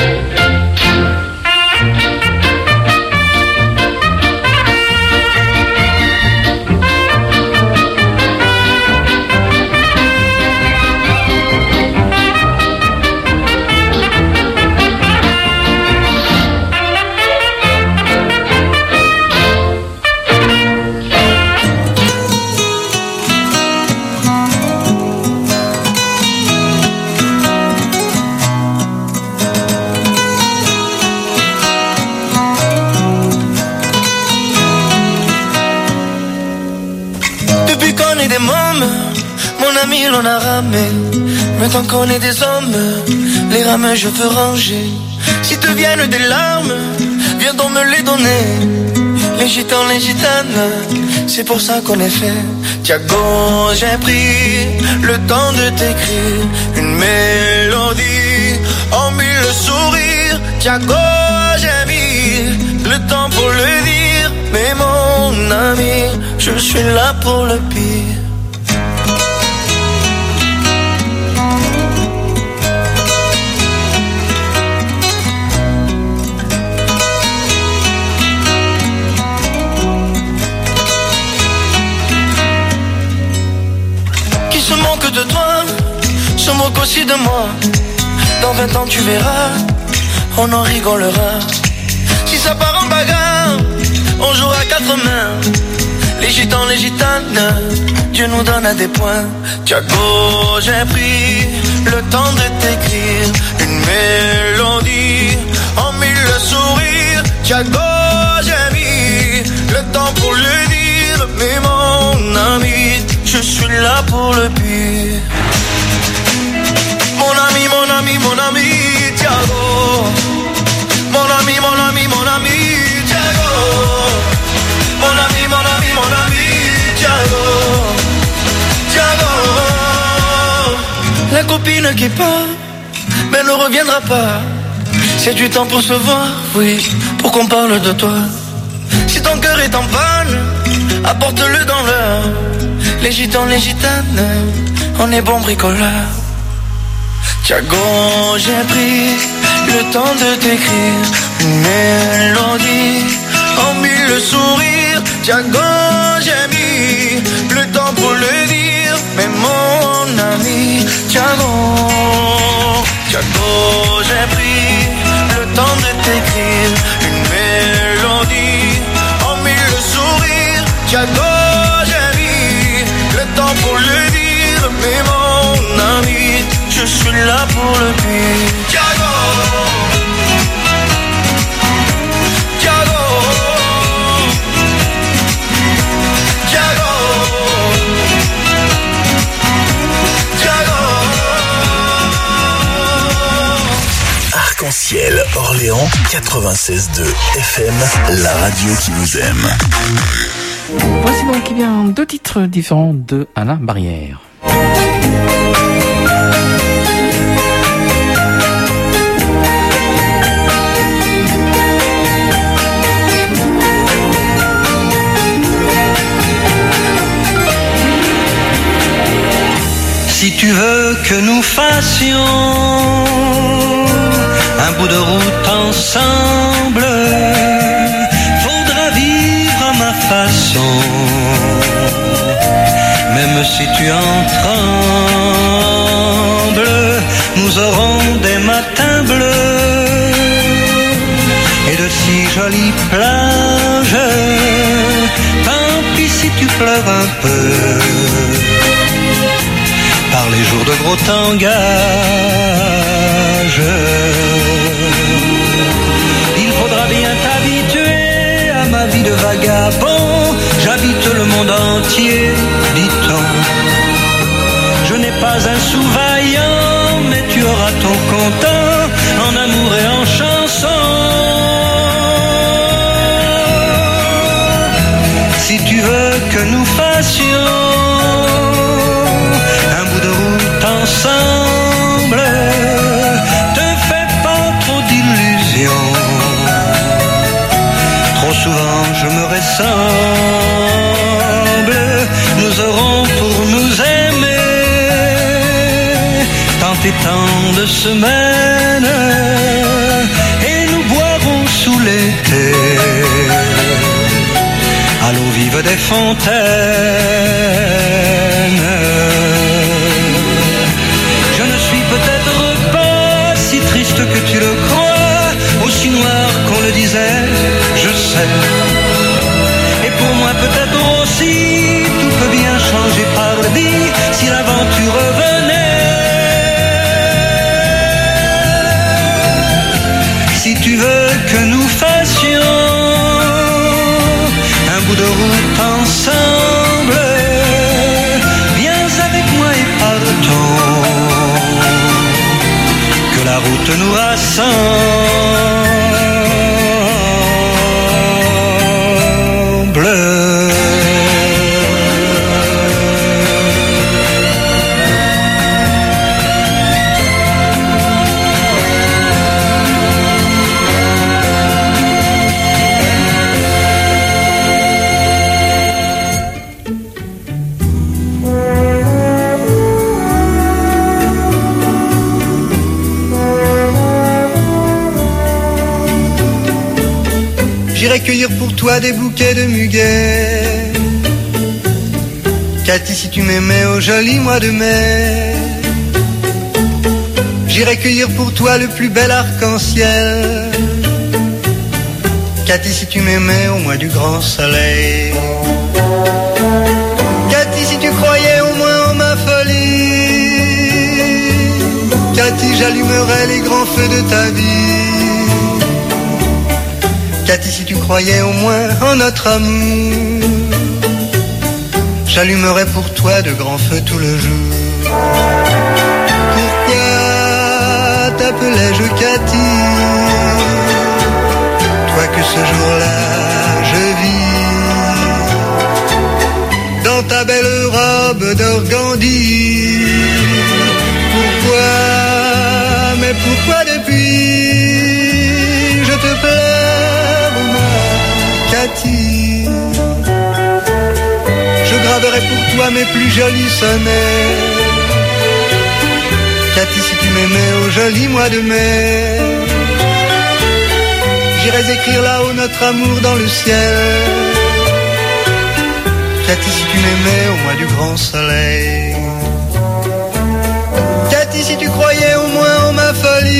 On a ramé, maintenant qu'on est des hommes, les rames je veux ranger. Si te viennent des larmes, viens donc me les donner. Les gitans, les gitanes, c'est pour ça qu'on est fait. Tiago, j'ai pris le temps de t'écrire une mélodie en mille sourires. Tiago, j'ai mis le temps pour le dire, mais mon ami, je suis là pour le pire. De toi, se moque aussi de moi. Dans vingt ans tu verras, on en rigolera. Si ça part en bagarre, on jouera à quatre mains. Les gitans, les gitanes, Dieu nous donne à des points. Tiago, j'ai pris le temps de t'écrire une mélodie en mille sourires. Tiago, j'ai mis le temps pour le dire, mais mon ami, je suis là pour le pire. Mon ami, mon ami, mon ami, Tiago. Mon ami, mon ami, mon ami, Tiago. Mon ami, mon ami, mon ami, Tiago. Tiago. La copine qui part, mais ne reviendra pas. C'est du temps pour se voir, oui, pour qu'on parle de toi. Si ton cœur est en panne, apporte-le dans l'heure. Les gitans, les gitanes, on est bons bricoleurs. Tiago, j'ai pris le temps de t'écrire une mélodie en mille sourires. Tiago, j'ai mis le temps pour le dire, mais mon ami, Tiago, Tiago, j'ai pris le temps de t'écrire une mélodie en mille sourires. Tiago, pour le dire, mais mon ami, je suis là pour le pire. Tiago, Tiago, Tiago, Tiago.
Arc-en-ciel Orléans quatre-vingt-seize deux F M, la radio qui vous aime.
Voici donc eh bien, deux titres différents de Alain Barrière.
Si tu veux que nous fassions un bout de route ensemble, faudra vivre à ma façon. Même si tu en trembles, nous aurons des matins bleus et de si jolies plages. Tant pis si tu pleures un peu, par les jours de gros tangage. Il faudra bien t'habituer à ma vie de vagabond.
Un bout de route ensemble te fait pas trop d'illusions. Trop souvent je me ressemble. Nous aurons pour nous aimer tant et tant de semaines, et nous boirons sous l'été à l'eau vive des fontaines. Je ne suis peut-être pas si triste que tu le crois, aussi noir qu'on le disait, je sais. Et pour moi peut-être aussi, tout peut bien changer par le dit, si l'aventure revenait. Si tu veux que nous fassions un bout de route ensemble, viens avec moi et partons, que la route nous rassemble.
J'irai cueillir pour toi des bouquets de muguet. Cathy, si tu m'aimais au joli mois de mai, j'irai cueillir pour toi le plus bel arc-en-ciel. Cathy, si tu m'aimais au mois du grand soleil. Cathy, si tu croyais au moins en ma folie. Cathy, j'allumerais les grands feux de ta vie. Cathy, si tu croyais au moins en notre amour, j'allumerais pour toi de grands feux tout le jour. Pourquoi t'appelais-je Cathy, toi que ce jour-là je vis dans ta belle robe d'organdi? Pourquoi, mais pourquoi depuis je te pleure, Cathy? Je graverai pour toi mes plus jolis sonnets. Cathy, si tu m'aimais au joli mois de mai, j'irais écrire là-haut notre amour dans le ciel. Cathy, si tu m'aimais au mois du grand soleil. Cathy, si tu croyais au moins en ma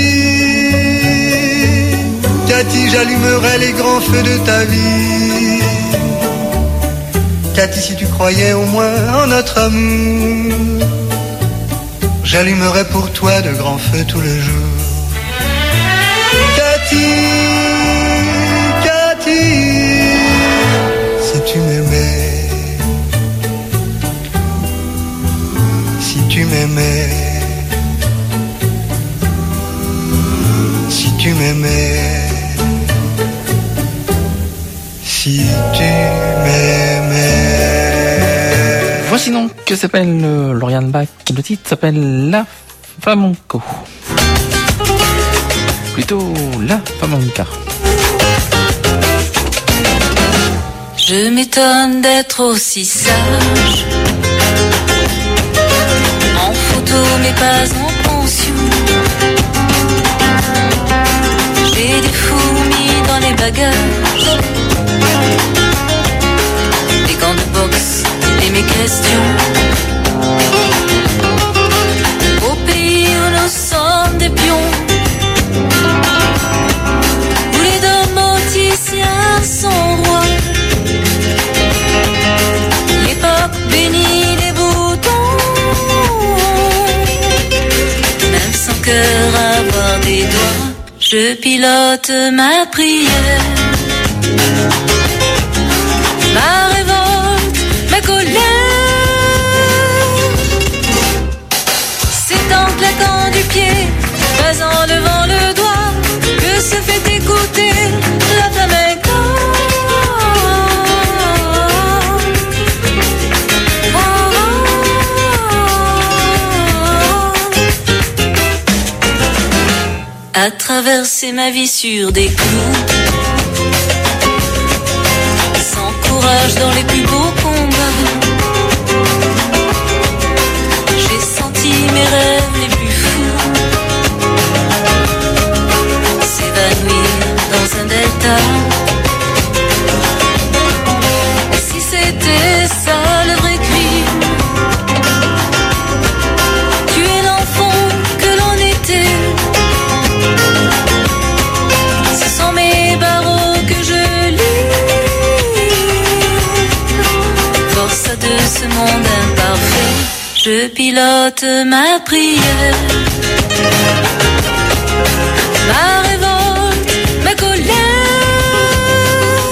folie. Cathy, j'allumerais les grands feux de ta vie. Cathy, si tu croyais au moins en notre amour, j'allumerais pour toi de grands feux tout le jour. Cathy, Cathy, si tu m'aimais, si tu m'aimais, si tu m'aimais, si tu m'aimais.
Voici donc que s'appelle euh, Lauriane Bach. Le titre s'appelle La Flamenco. Plutôt La Flamenca.
Je m'étonne d'être aussi sage, en photo mais pas en pension. J'ai des fourmis dans les bagages, des gants de boxe et mes questions. Au pays où nous sommes des pions, où les domoticiens sont rois, l'époque bénie des boutons, même sans cœur avoir des doigts, je pilote ma prière, ma révolte, ma colère. C'est en claquant du pied, pas en levant le doigt, que se fait écouter la flamenco.
à traverser ma vie sur des clous, sans courage dans les plus beaux combats. J'ai senti mes rêves les plus fous s'évanouir dans un delta. Et si c'était ça le vrai crime, tuer l'enfant que l'on était, ce sont mes barreaux que je lis. Force de ce monde imparfait, je pilote ma prière, ma révolte, ma colère.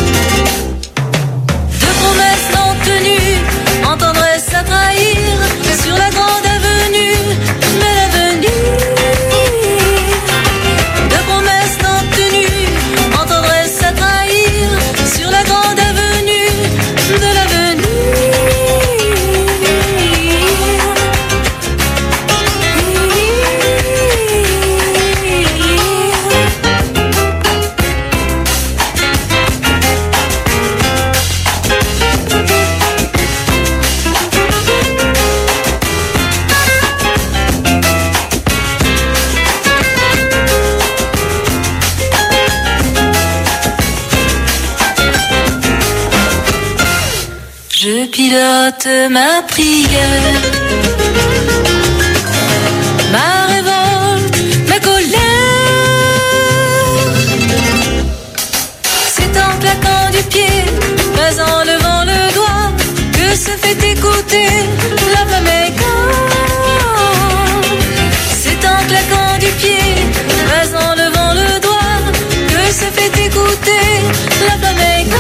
De promesses non tenues, en tendresse à trahir, sur la grande avenue de l'avenir. De promesses non tenues, en tendresse à trahir, sur la grande avenue de l'avenir. Je pilote ma prière, ma révolte, ma colère. C'est en claquant du pied, pas en levant le doigt, que se fait écouter la flamenca. C'est en claquant du pied, pas en levant le doigt, que se fait écouter la flamenca.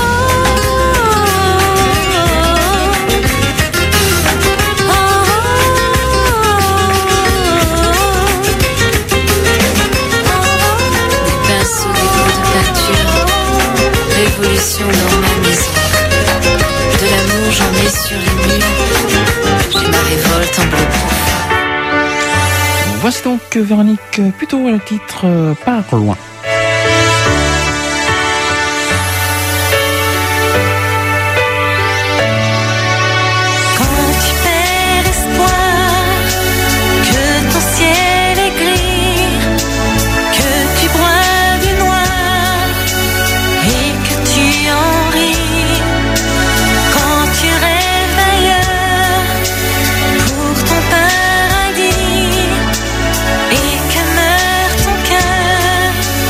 Révolution dans ma maison, de l'amour j'en mets sur les murs, j'ai ma révolte en bleu profond.
Voici donc Véronique, plutôt le titre euh, Par loin.
Quand tu perds l'espoir, que ton ciel est gris, que tu broies du noir et que tu en ris, quand tu rêves ailleurs pour ton paradis et que meurt ton cœur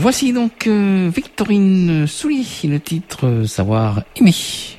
Voici donc euh, Victorine Soulier, le titre euh, Savoir aimer.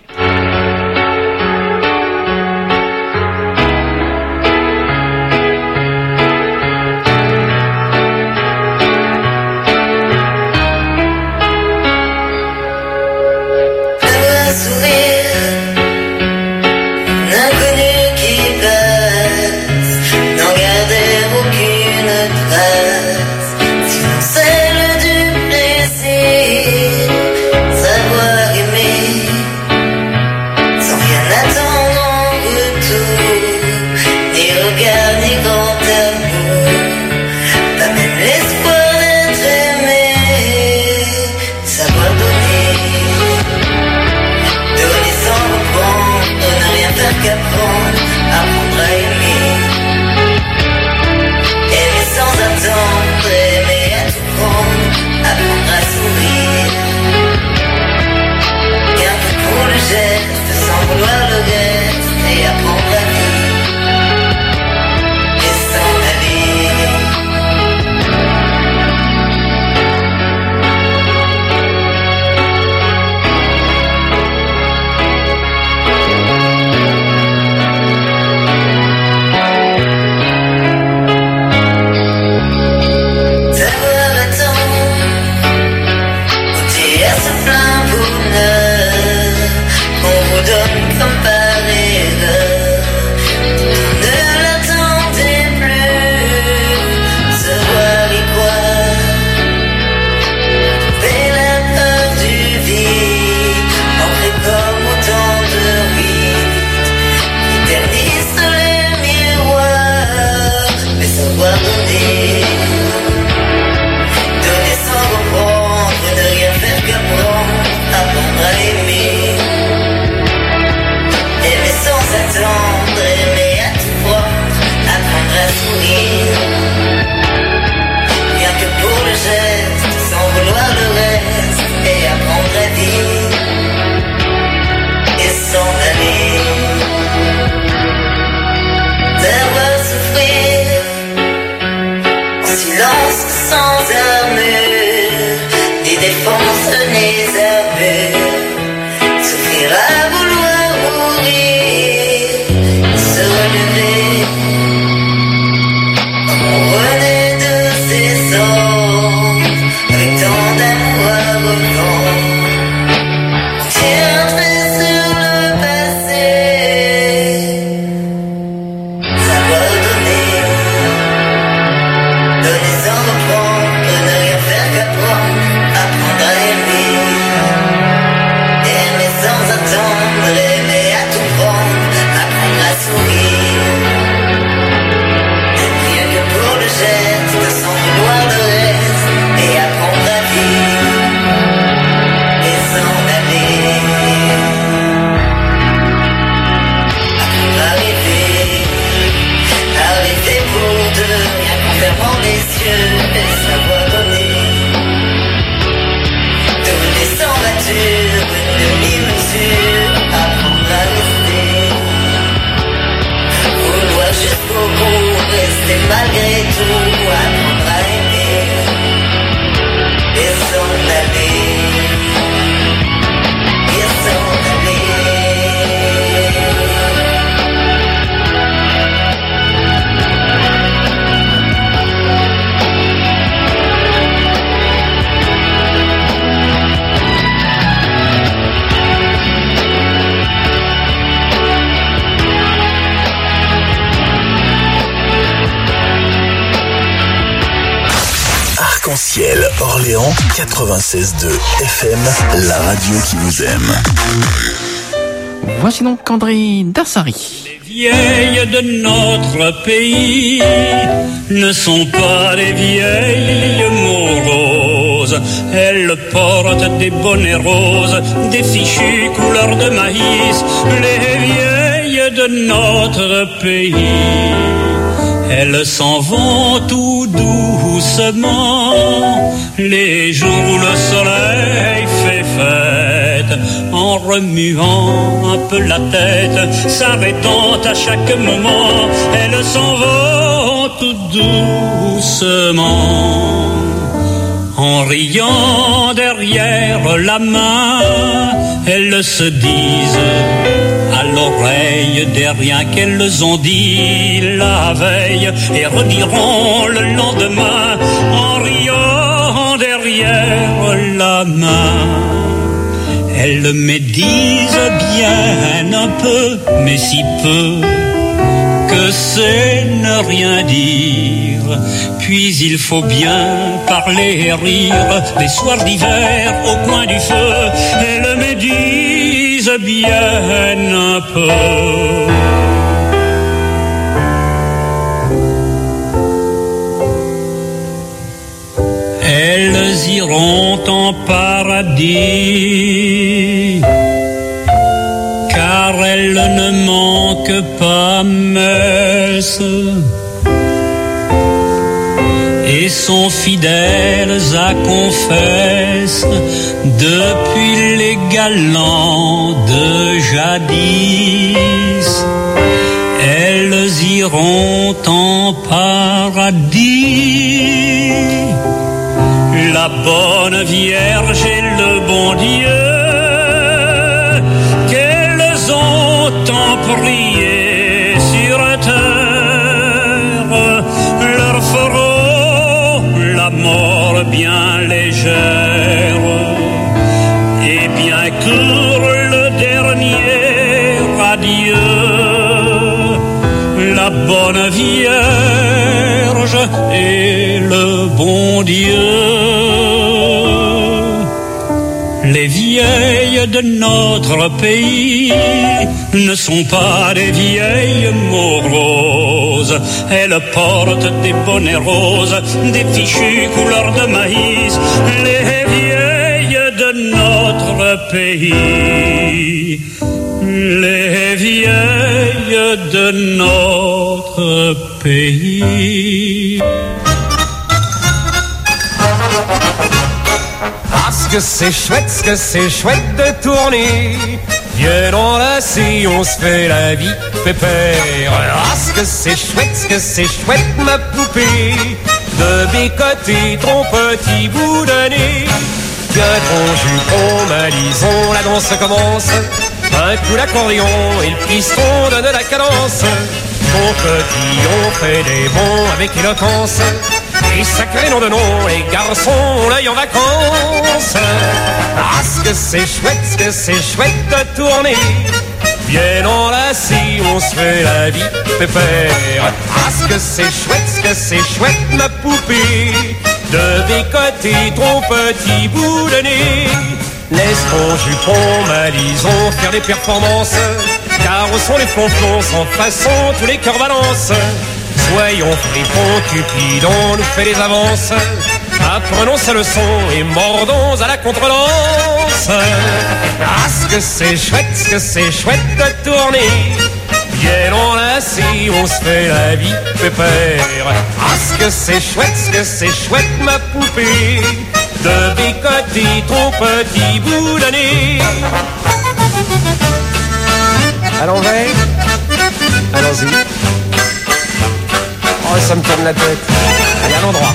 Orléans quatre-vingt-seize deux F M, la radio qui vous aime.
Voici donc André Dassari.
Les vieilles de notre pays ne sont pas des vieilles moroses. Elles portent des bonnets roses, des fichus couleur de maïs. Les vieilles de notre pays, elles s'en vont tout doucement, les jours où le soleil fait fête, en remuant un peu la tête, s'arrêtant à chaque moment, elles s'en vont tout doucement, En riant derrière la main, elles se disent à l'oreille des riens qu'elles ont dit la veille et rediront le lendemain en riant derrière la main. Elles médisent bien un peu, mais si peu que c'est ne rien dire. Puis il faut bien parler et rire les soirs d'hiver au coin du feu. Elles médisent bien un peu. Elles iront en paradis, car elles ne manquent pas messe et sont fidèles à confesse depuis les galants de jadis. Elles iront en paradis, la bonne Vierge et le bon Dieu qu'elles ont tant prié sur terre leur feront la mort bien légère et bien court le dernier adieu. La bonne Vierge et le bon Dieu. Les vieilles de notre pays ne sont pas des vieilles moroses. Elles portent des bonnets roses, des fichus couleur de maïs. Les vieilles de notre pays, les vieilles de notre pays.
Ah, ce que c'est chouette, ce que c'est chouette de tourner. Viens dans la scie, on se fait la vie pépère. Ah, ce que c'est chouette, ce que c'est chouette, ma poupée. De bécoter ton petit bout de nez. Viens ton jupon, ma lison, la danse commence. Un coup d'accordéon et le piston donne la cadence. Ton cotillon fait des bons avec éloquence. Et sacré nom de nom, les garçons, l'œil en vacances. Ah, ce que c'est chouette, ce que c'est chouette de tourner. Viens dans la scie, on se fait la vie pépère. Ah, ce que c'est chouette, ce que c'est chouette, ma poupée. De bécoter ton petit bout de nez. Laisse ton jupon, ma lison, faire des performances. Car où sont les flonflons, sans façon, tous les cœurs balancent. Soyons fripons, Cupidon nous fait des avances. Apprenons sa leçon et mordons à la contre-lance. Ah, ce que c'est chouette, ce que c'est chouette de tourner. Viens on la scie, on se fait la vie pépère. Ah, ce que c'est chouette, ce que c'est chouette, ma poupée. De bécoter ton petit bout de nez. À l'envers. Allons-y. Oh, ça me tourne la tête. Allez, à l'endroit.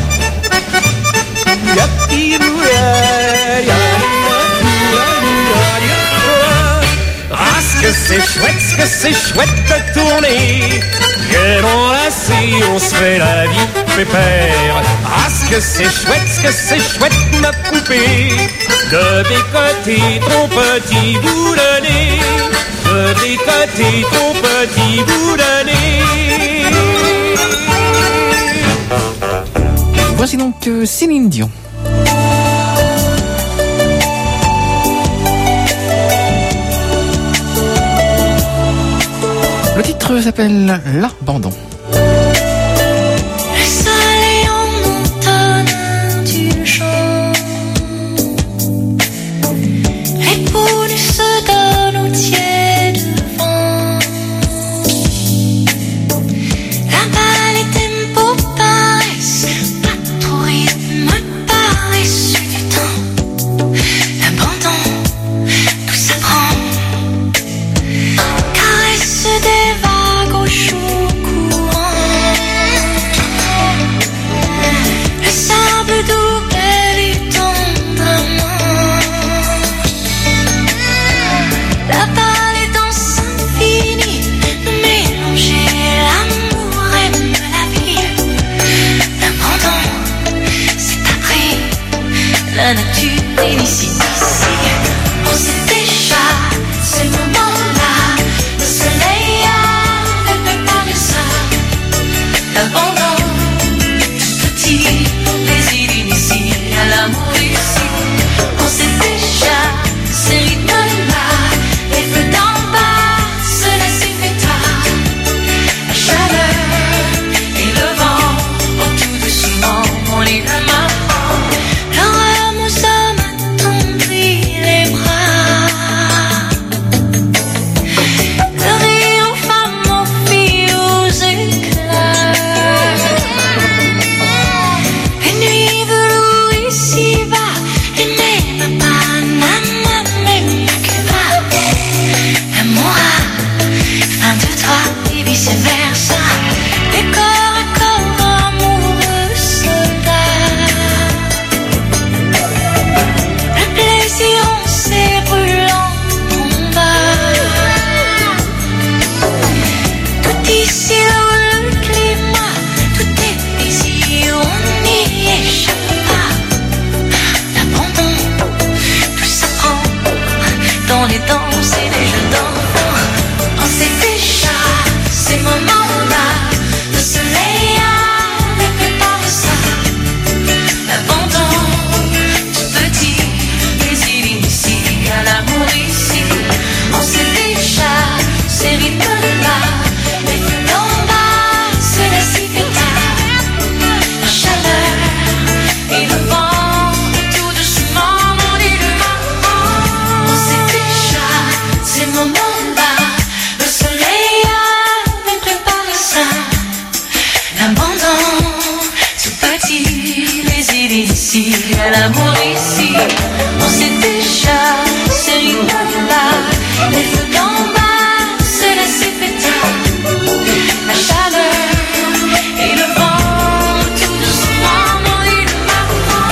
Ah, ce que c'est chouette, ce que c'est chouette de tourner. Viens dans la scie, on se fait la vie pépère. Ah, ce que c'est chouette, ce que c'est chouette, ma poupée. De bécoter ton petit bout de nez. De bécoter ton petit bout de nez.
Voici donc euh, Céline Dion. Le titre s'appelle L'Abandon.
Le soleil en montagne, tu le chantes. Les poules se donnent au tiède vent. Là-bas les tempos paraissent pas trop rythme, paraissent du temps. L'abandon, tout s'apprend. Caresse des vagues au chaud cou. Céline ici, ici. On sait déjà ce moment-là. Le soleil avait préparé ça. L'abandon, petit plaisir initié à l'amour ici. On sait déjà ce rythme-là. Les feux d'en bas se laissent faire tard. La chaleur et le vent, oh tout doucement, on est la main. L'horreur nous a m'attendri les bras. Le rire aux femmes, aux filles, aux éclats. Les nuits velours ici va, et même pas maman, même que va. L'amour a fin de toi et vice versa. Des corps à corps amoureux soldats. Le plaisir en s'est brûlant en bas. Tout ici dans le climat, tout est plaisir, on n'y échappe pas. L'abandon, tout s'apprend dans les danses et les jeux d'enfants. On sait déjà ces moments-là. Le soleil avait préparé ça. L'abandon, tout petit, plaisir ici, à l'amour ici. On sait déjà ces rythmes-là. Les feux d'en bas se laissent faire tard. La chaleur et le vent, tout doucement, mon île de maman. On sait déjà ces moments-là. Le soleil avait préparé ça. L'abandon, tout petit, les idées ici, à l'amour ici. On sait déjà ces rythmes-là. Les feux d'en bas se laissent faire tard. La chaleur et le vent, tout doucement, mon île de maman.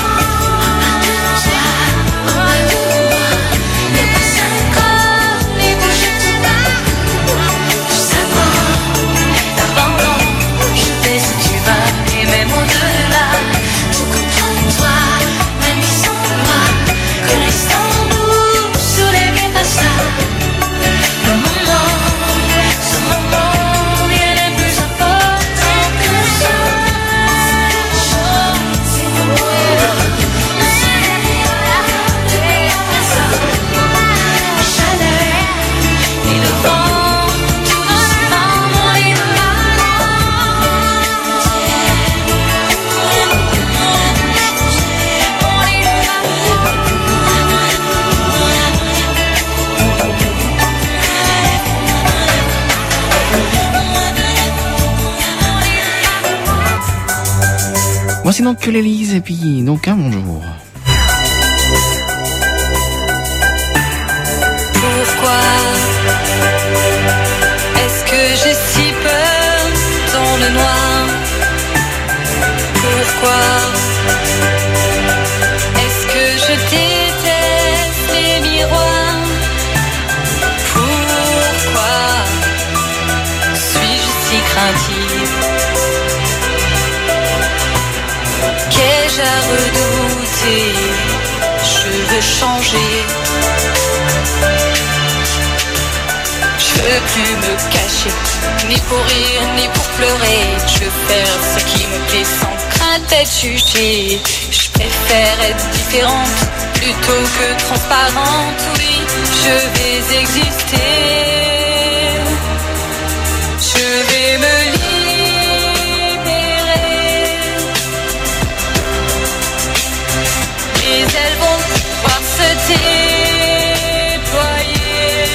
Les bassins corps, les bouches tout bas. Tout s'apprend, l'abandon, je sais où tu vas, et même au-delà. Tout contre toi, même sans moi, que l'instant nous soulève pas ça. Le moment, ce moment, rien n'est plus important que ça. C'est nous, le soleil a fait ça. La chaleur et le vent, tout doucement, mon île de
Voici donc que l'Élise et puis donc un bonjour.
Pourquoi est-ce que j'ai si peur dans le noir? Pourquoi est-ce que je déteste les miroirs? Pourquoi suis-je si craintive? Qu'ai-je à redouter? Je veux changer. Je veux plus me cacher, ni pour rire, ni pour pleurer. Je veux faire ce qui me plaît sans crainte d'être jugée. Je préfère être différente plutôt que transparente. Oui, je vais exister. Je vais me libérer. Les ailes vont pouvoir se déployer.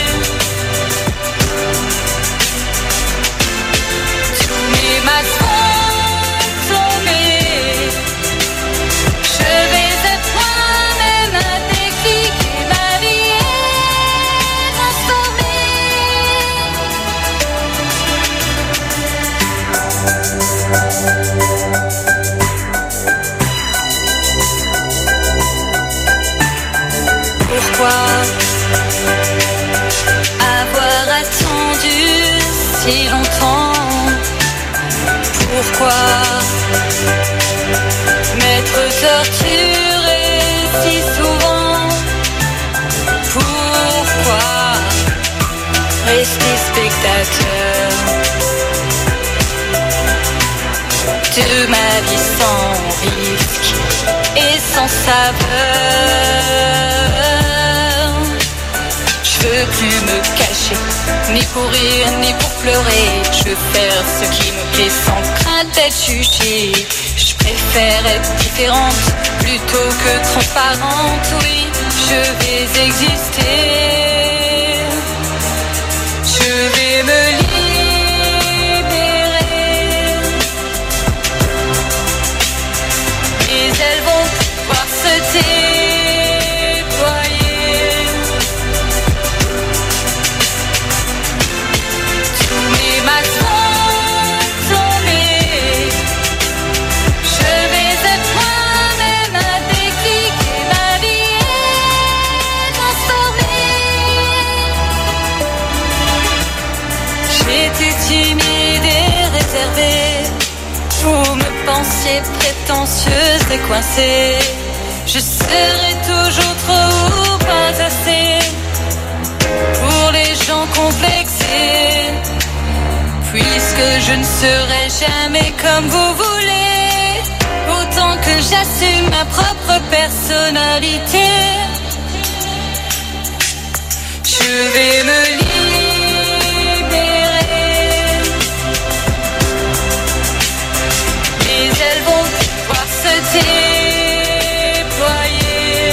Tous mes masques vont tomber. Je vais être moi-même un déclic et ma vie est transformée. Pourquoi avoir attendu si longtemps? Pourquoi m'être torturé si souvent? spectateur de ma vie sans risque et sans saveur. Je veux plus me cacher, ni pour rire, ni pour pleurer. Je veux faire ce qui me plaît sans crainte d'être jugée. Je préfère être différente plutôt que transparente. Oui, je vais exister. Je vais me libérer. Les ailes vont pouvoir se déployer. Tous mes masques vont tomber. Je vais être moi-même un déclic et ma vie est transformée. J'étais timide et réservée. Vous me pensiez prétentieuse et coincée. Je serai toujours trop ou pas assez pour les gens complexés. Puisque je ne serai jamais comme vous voulez, autant que j'assume ma propre personnalité. Je vais me libérer. Les ailes vont pouvoir se déployer.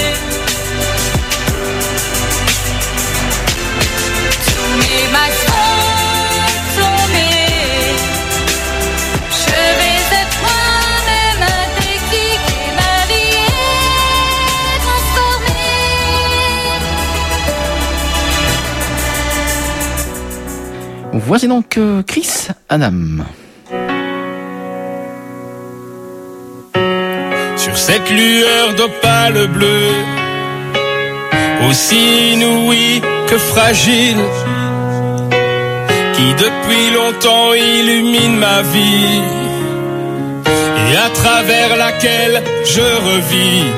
Tous mes masques vont tomber. Je vais être moi-même un déclic et ma vie est transformée.
Voici donc euh, Chris Adam.
Sur cette lueur d'opale bleu, aussi inouïe que fragile, qui depuis longtemps illumine ma vie, et à travers laquelle je revis,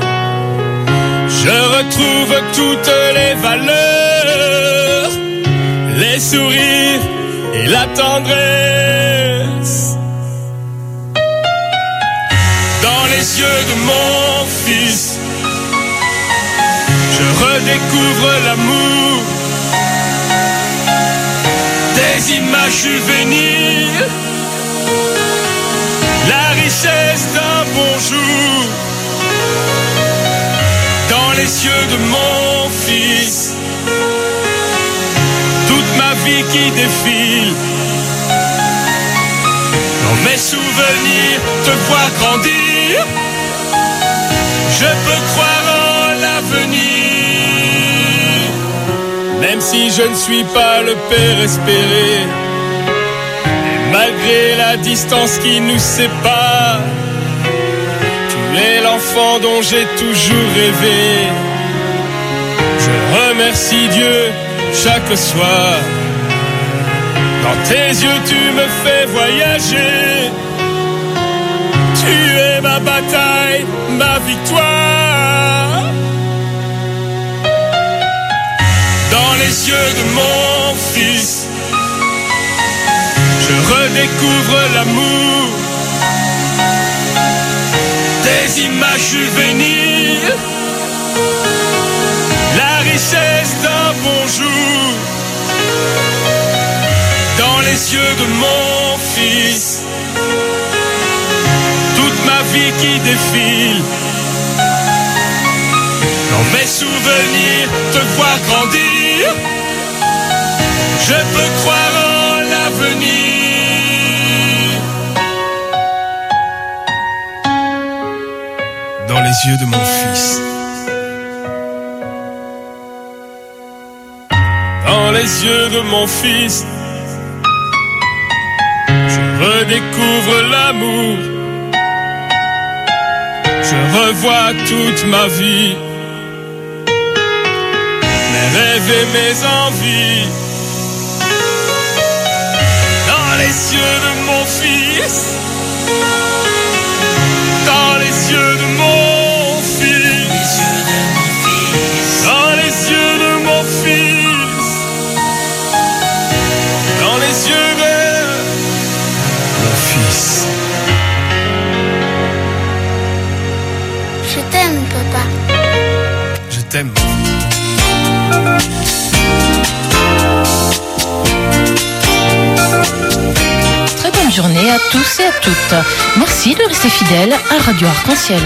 je retrouve toutes les valeurs, les sourires et la tendresse. Dans les yeux de mon fils, je redécouvre l'amour, des images juvéniles, la richesse d'un bonjour. Dans les yeux de mon fils, toute ma vie qui défile. Dans mes souvenirs, te voir grandir, je peux croire en l'avenir. Même si je ne suis pas le père espéré, et malgré la distance qui nous sépare, tu es l'enfant dont j'ai toujours rêvé. Je remercie Dieu chaque soir. Dans tes yeux tu me fais voyager. Tu es ma bataille, ma victoire. Dans les yeux de mon fils, je redécouvre l'amour, des images juvéniles, la richesse d'un bonjour. Dans les yeux de mon fils, toute ma vie qui défile. Dans mes souvenirs, te voir grandir, je peux croire en l'avenir. Dans les yeux de mon fils, dans les yeux de mon fils, redécouvre l'amour, je revois toute ma vie, mes rêves et mes envies. Dans les yeux de mon fils, dans les yeux de mon fils, dans les yeux de mon fils, dix.
Je t'aime, papa.
Je t'aime.
Très bonne journée à tous et à toutes. Merci de rester fidèles à Radio Arc-en-Ciel.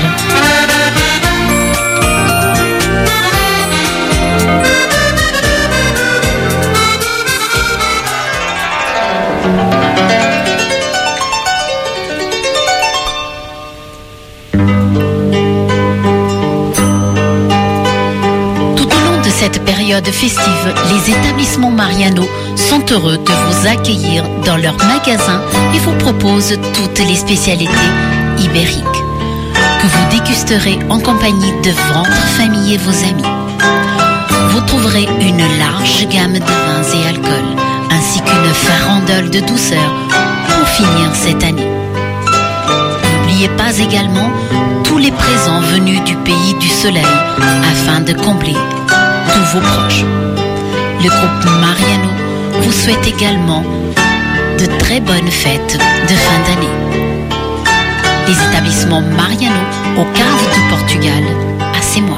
Cette période festive, les établissements Mariano sont heureux de vous accueillir dans leurs magasins et vous proposent toutes les spécialités ibériques que vous dégusterez en compagnie de votre famille et vos amis. Vous trouverez une large gamme de vins et alcools ainsi qu'une farandole de douceur pour finir cette année. N'oubliez pas également tous les présents venus du pays du soleil afin de combler tous vos proches. Le groupe Mariano vous souhaite également de très bonnes fêtes de fin d'année. Les établissements Mariano au Cave du Portugal à Semois.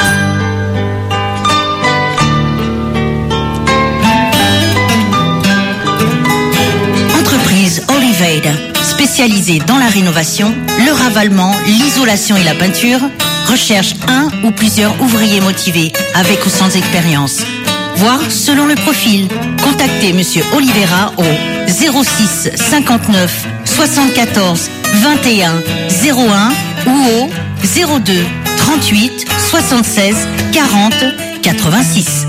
Entreprise Oliveira, spécialisée dans la rénovation, le ravalement, l'isolation et la peinture, recherche un ou plusieurs ouvriers motivés, avec ou sans expérience. Voire selon le profil. Contactez Monsieur Oliveira au zéro six cinquante-neuf soixante-quatorze vingt et un zéro un ou au zéro deux trente-huit soixante-seize quarante quatre-vingt-six.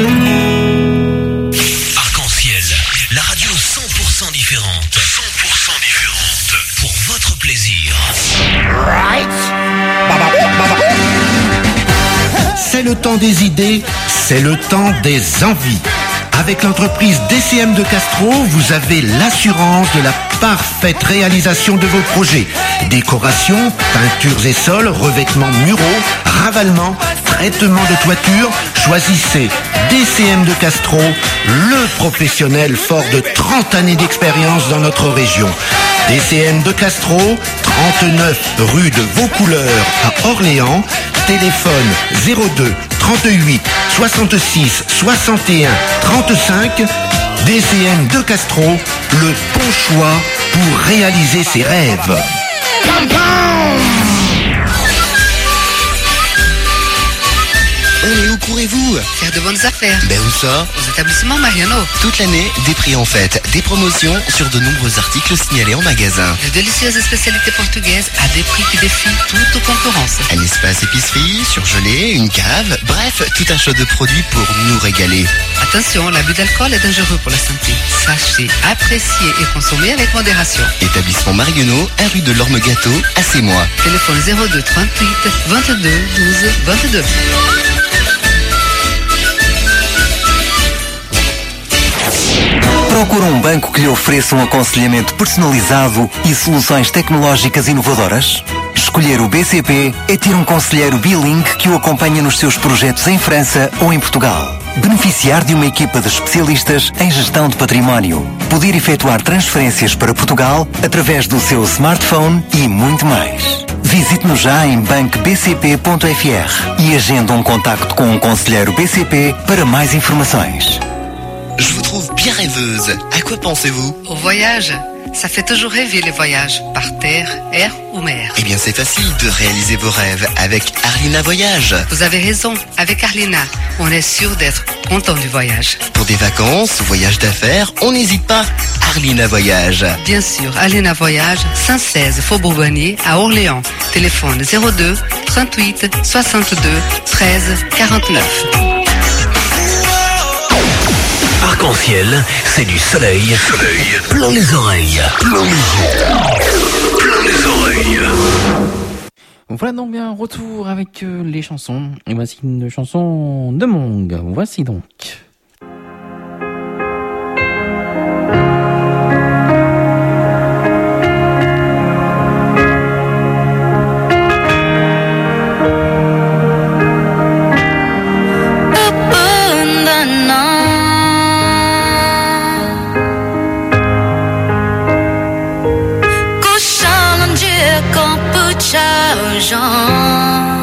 Arc-en-Ciel, la radio cent pour cent différente. cent pour cent différente. Pour votre plaisir.
Right. C'est le temps des idées, c'est le temps des envies. Avec l'entreprise D C M de Castro, vous avez l'assurance de la parfaite réalisation de vos projets. Décoration, peintures et sols, revêtements muraux, ravalement, traitement de toiture. Choisissez D C M de Castro, le professionnel fort de trente années d'expérience dans notre région. D C M de Castro, trente-neuf rue de Vaucouleurs à Orléans. Téléphone zéro deux trente-huit soixante-six soixante et un trente-cinq. D C M de Castro, le bon choix pour réaliser ses rêves.
Oh, mais où courez-vous?
Faire de bonnes affaires.
Ben où ça?
Aux établissements Mariano.
Toute l'année, des prix en fête, des promotions sur de nombreux articles signalés en magasin.
De délicieuses spécialités portugaises à des prix qui défient toute concurrence.
Un espace épicerie, surgelé, une cave, bref, tout un choix de produits pour nous régaler.
Attention, l'abus d'alcool est dangereux pour la santé. Sachez apprécier et consommer avec modération.
Établissement Mariano, un rue de l'Orme Gâteau, à Semois.
Téléphone zéro deux trente-huit vingt-deux douze vingt-deux.
Procura um banco que lhe ofereça um aconselhamento personalizado e soluções tecnológicas inovadoras? Escolher o B C P é ter um conselheiro bilingue que o acompanha nos seus projetos em França ou em Portugal. Beneficiar de uma equipa de especialistas em gestão de património. Poder efetuar transferências para Portugal através do seu smartphone e muito mais. Visite-nos já em banco b c p ponto f r e agenda um contacto com um conselheiro B C P para mais informações.
Je vous trouve bien rêveuse. À quoi pensez-vous?
Au voyage. Ça fait toujours rêver les voyages, par terre, air ou mer.
Eh bien, c'est facile de réaliser vos rêves avec Arlina Voyage.
Vous avez raison, avec Arlina, on est sûr d'être content du voyage.
Pour des vacances ou voyages d'affaires, on n'hésite pas. Arlina Voyage.
Bien sûr, Arlina Voyage, cent seize Faubourg Bonnier à Orléans. Téléphone zéro deux trente-huit soixante-deux treize quarante-neuf.
Arc-en-ciel, c'est du soleil, soleil, plein les oreilles, plein les oreilles, plein les oreilles.
Voilà donc bien, retour avec euh, les chansons. Et voici une chanson de Mong. Voici donc.
changeant.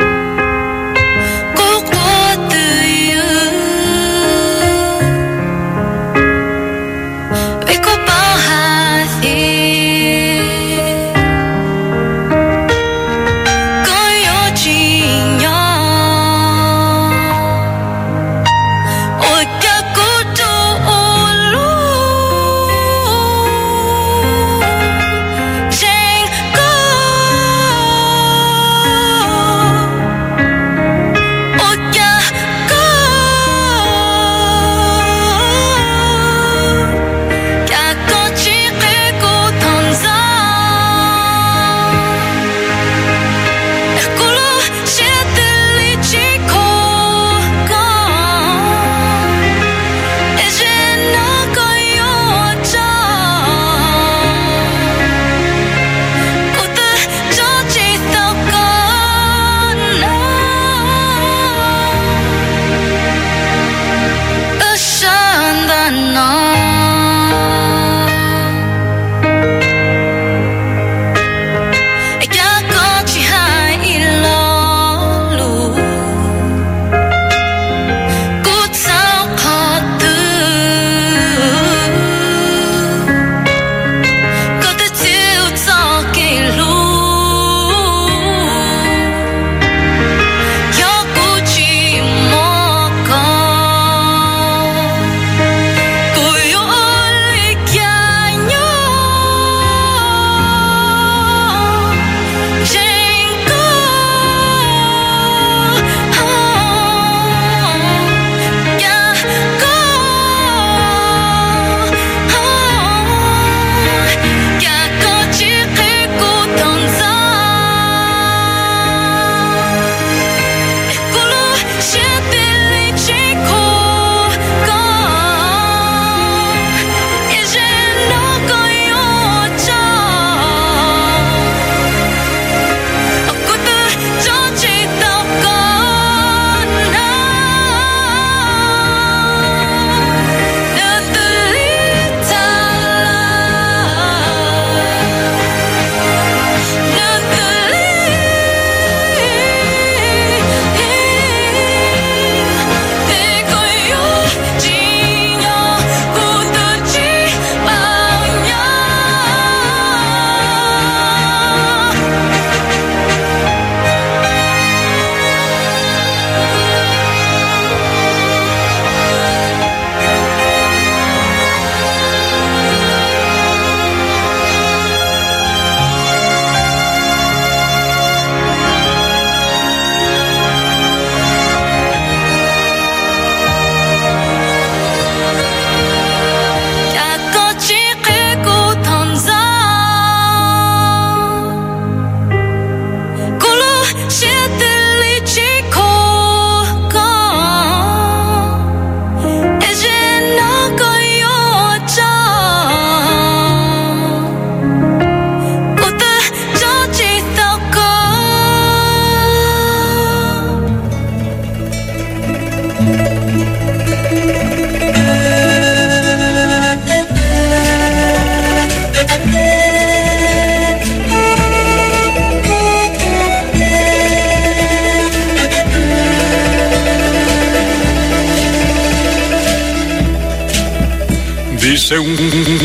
Dice un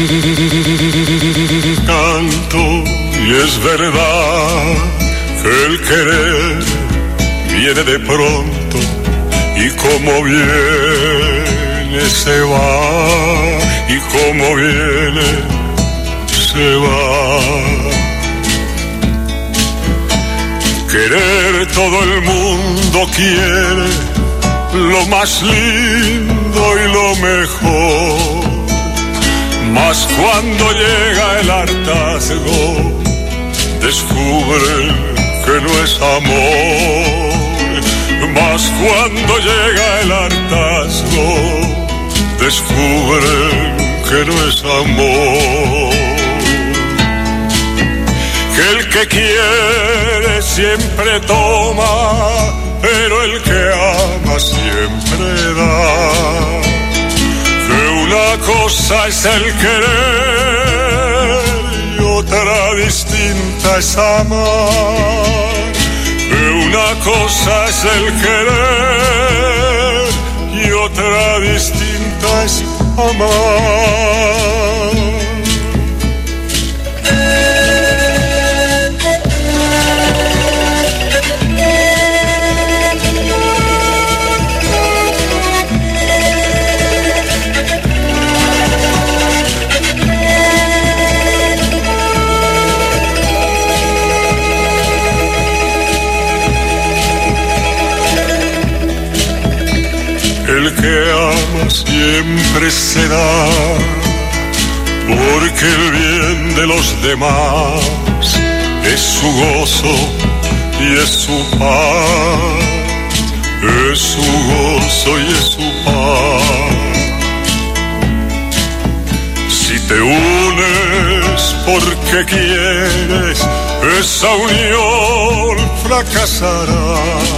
canto y es verdad que el querer viene de pronto y como viene se va, y como viene se va. Querer todo el mundo quiere lo más lindo y lo mejor, mas cuando llega el hartazgo descubren que no es amor. Mas cuando llega el hartazgo descubren que no es amor. Que el que quiere siempre toma, pero el que ama siempre da. Que una cosa es el querer y otra distinta distinta es amar. Una cosa es el querer y otra distinta es amar. El que ama siempre será, porque el bien de los demás es su gozo y es su paz, es su gozo y es su paz. Si te unes porque quieres, esa unión fracasará.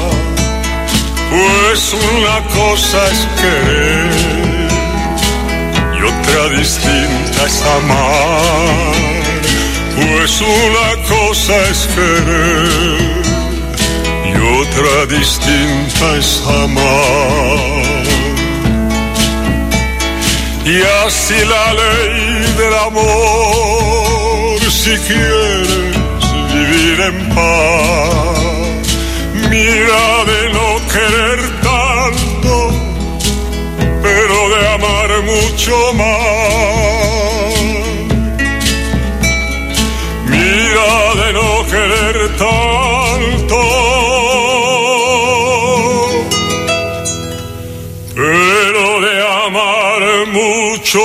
Pues una cosa es querer y otra distinta es amar. Pues una cosa es querer y otra distinta es amar. Y así la ley del amor, si quieres vivir en paz, mira de no querer tanto, pero de amar mucho más. Mira de no querer tanto, pero de amar mucho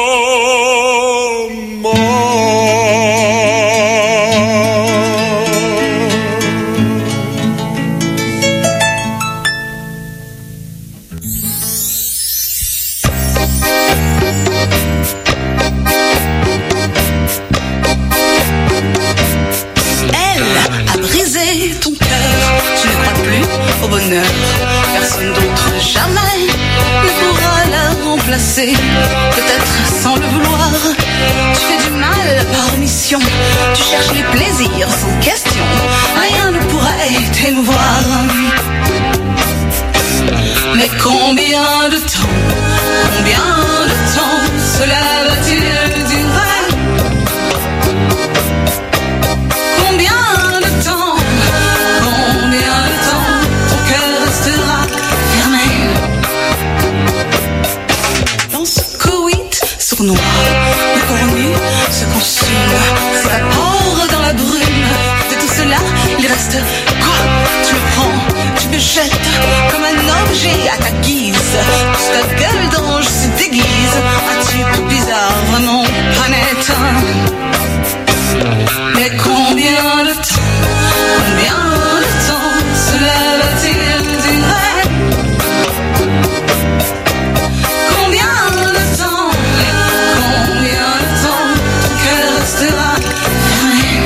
personne d'autre jamais ne pourra la remplacer. Peut-être sans le vouloir, tu fais du mal par omission. Tu cherches les plaisirs sans question, rien ne pourrait t'émouvoir. Mais combien de temps, combien de temps cela va-t-il durer? Combien de temps, combien de temps ton cœur restera fermé? Dans ce coït sournois, le corps nu se consume, s'évapore dans la brume. De tout cela, il reste quoi? Tu le prends, tu le jettes comme un objet à ta guise. Ta gueule d'ange se déguise, un type bizarre, vraiment pas net. Mais combien de temps, combien de temps cela va-t-il durer? Combien de temps, combien de temps ton cœur restera fermé?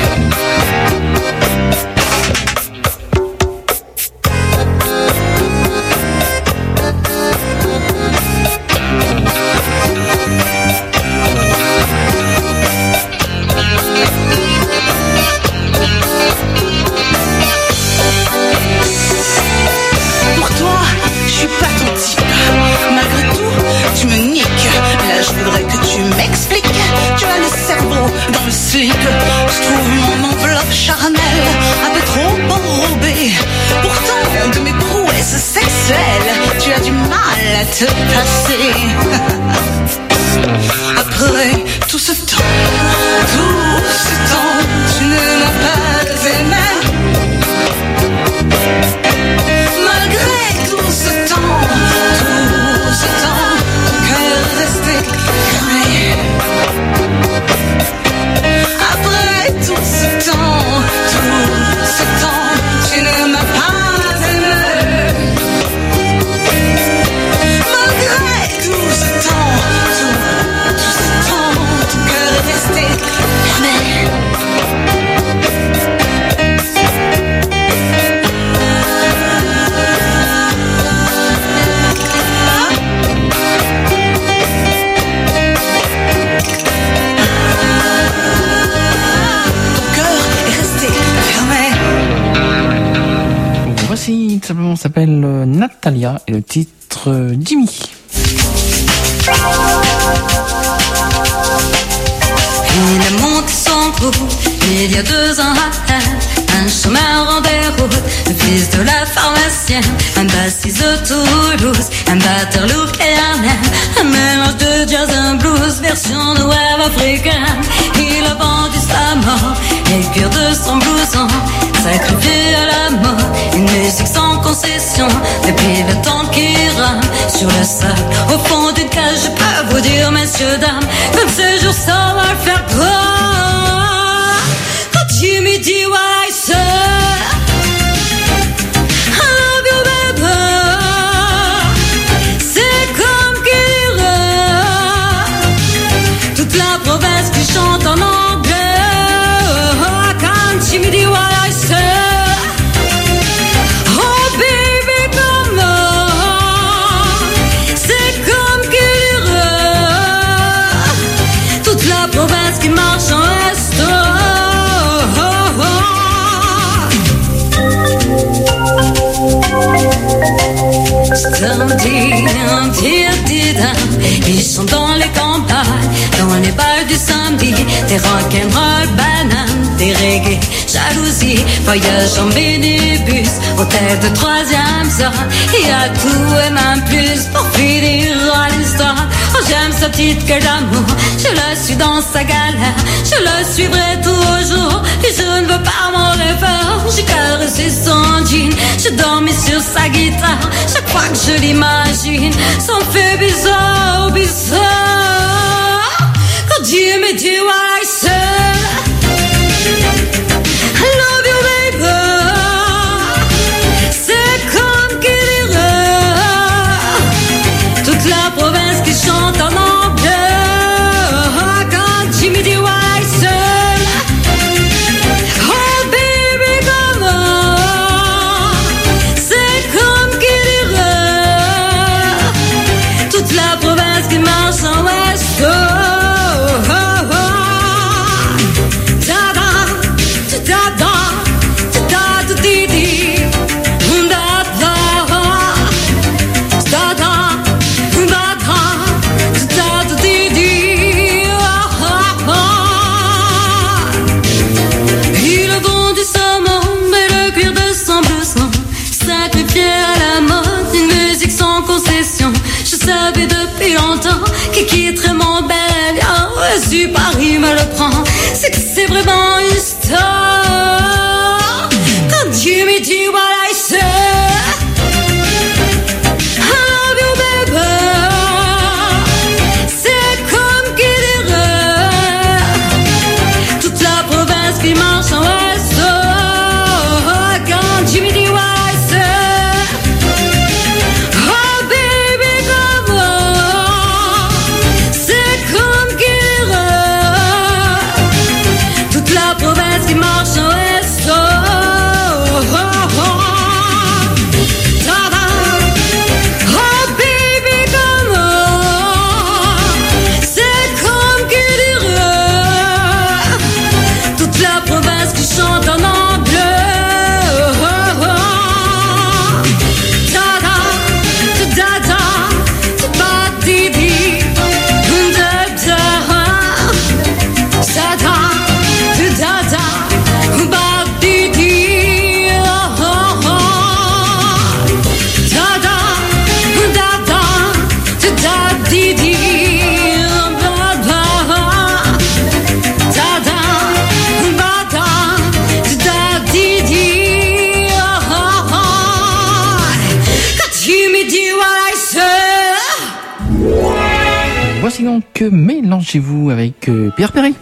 Pour toi, je suis pas ton type. Malgré tout, tu me niques. Là, je voudrais que tu m'expliques. Tu as le cerveau dans le slip. Je trouve mon enveloppe charnelle un peu trop enrobée. Pourtant, de mes prouesses sexuelles, tu as du mal à te passer. Après tout ce temps, tout ce temps, tu ne m'as pas aimé. Malgré tout ce temps, tout ce temps, ton cœur est resté fermé. Après tout ce temps, tout ce temps, tu ne m'as pas aimé. Malgré tout ce temps, tout, tout ce temps, ton cœur est resté fermé.
tout simplement s'appelle euh, Natalia et le titre euh, Jimmy.
Il monte son groupe, il y a deux ans à peine, un chemin rendait route, le fils de la pharmacienne, un bassiste de Toulouse, un batteur lourd et un même, un mélange de jazz and blues, version de web africaine. Il a vendu sa mort, les cuirs de son blouson, sacrifié à la mort, une musique sans concession, depuis le temps qui rame sur le sable, au fond d'une cage, je peux vous dire, messieurs, dames, comme ce jour ça va le faire quoi. Quand Jimmy dit what I say, I love you baby, c'est comme qu'il dirait toute la province qui chante en anglais. Quand Jimmy dit what I say, oh baby come on, c'est comme qu'il dirait toute la province qui marche en resto. Ils sont dans les campagnes, dans les bals du samedi, des rock'n'roll, bananes, des reggae, jalousie, voyage en minibus, hôtel de troisième sort, il y a tout et même plus pour finir à l'histoire. Oh, j'aime sa petite gueule d'amour, je la suis dans sa galère, je la suivrai toujours, et je ne veux pas m'en refaire. J'ai caressé son jean, j'ai dormi sur sa guitare, chaque fois que je l'imagine, ça me fait bizarre, bizarre. Quand Jimmy dit what I say, I love you baby, c'est comme qu'il dirait toute la province qui chante en anglais. Quand Jimmy dit what I say, oh baby come on, c'est comme qu'il dirait toute la province qui marche en ouest. Oh, oh, oh. Da da, da da, da da di di, da da, da da, da da, da da di di. Oh, oh, oh. Il a vendu sa môme et le cuir de son blouson, sacrifié à la mode, une musique sans concession. Je savais depuis longtemps qu'il quitterait mon bel. Oh, si Paris me le prend, c'est que c'est vraiment une star. Quand Jimmy dit what I say, I love you baby, c'est comme qu'il dirait toute la province qui marche en ouest. Oh, quand Jimmy dit what I say, oh baby come on, c'est comme qu'il dirait toute la province qui marche en ouest. Oh, oh, oh. Da, da. Oh baby come on, c'est comme qu'il dirait toute la province qui chante en anglais. Oh, oh, oh. Da, da, da, da, da, di, di, da, da, da, da, da, da, ba, di, di, oh, oh, oh. Da, da, da, da, da, di, di, ba, ba, da, da, ba, da, da, di, di, oh, oh, oh. Quand Jimmy dit what I say.
Voici donc euh, Mélangez-vous avec euh, Pierre Perry.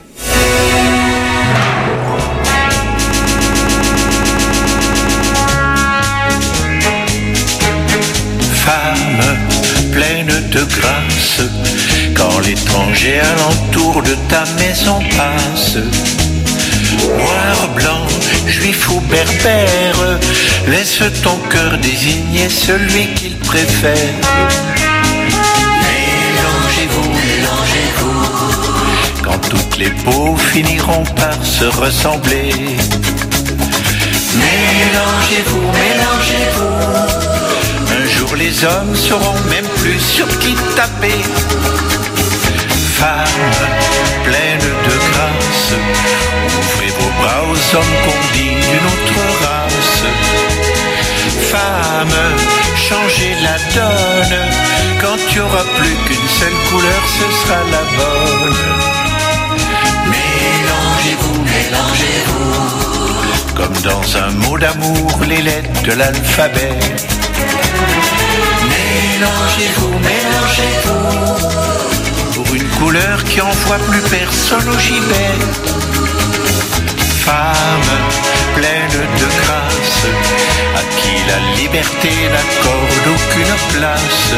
Femme pleine de grâce, quand l'étranger alentour de ta maison passe. Noir, blanc, juif ou berbère, laisse ton cœur désigner celui qu'il préfère. Mélangez-vous, mélangez-vous, quand toutes les peaux finiront par se ressembler. Mais Mélangez-vous, mélangez-vous. Un jour les hommes sauront même plus sur qui taper. Femmes pleines de grâce, ouvrez vos bras aux hommes qu'on dit d'une autre race. Femmes, changez la donne. Quand il n'y aura plus qu'une seule couleur, ce sera la bonne. Mélangez-vous, mélangez-vous. Comme dans un mot d'amour, les lettres de l'alphabet. Mélangez-vous, mélangez-vous. Pour une couleur qui envoie plus personne au gibet. Femme pleine de grâce, à qui la liberté n'accorde aucune place.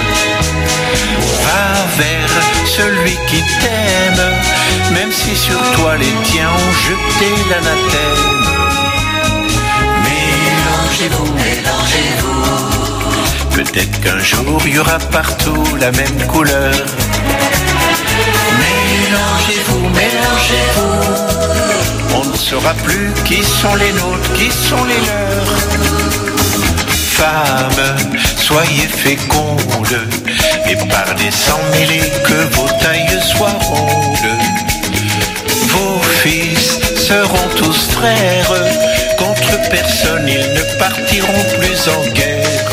Va vers celui qui t'aime, même si sur toi les tiens ont jeté l'anathème. Mélangez-vous, mélangez-vous. Peut-être qu'un jour il y aura partout la même couleur. Mélangez-vous, mélangez-vous. On ne saura plus qui sont les nôtres, qui sont les leurs. Femmes, soyez fécondes, et par des sangs mêlés que vos tailles soient rondes. Vos fils seront tous frères, contre personne ils ne partiront plus en guerre.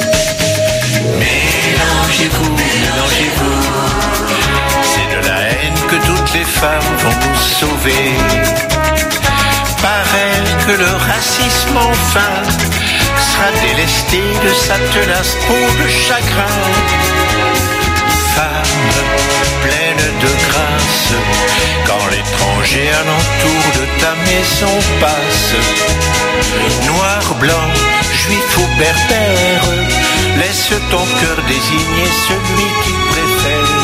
Mélangez-vous, mélangez-vous. C'est de la haine que toutes les femmes vont nous sauver. Par elle que le racisme enfin sera délesté de sa tenace peau de chagrin. Femme pleine de grâce, quand l'étranger alentour de ta maison passe. Noir, blanc, juif ou berbère, laisse ton cœur désigner celui qu'il préfère.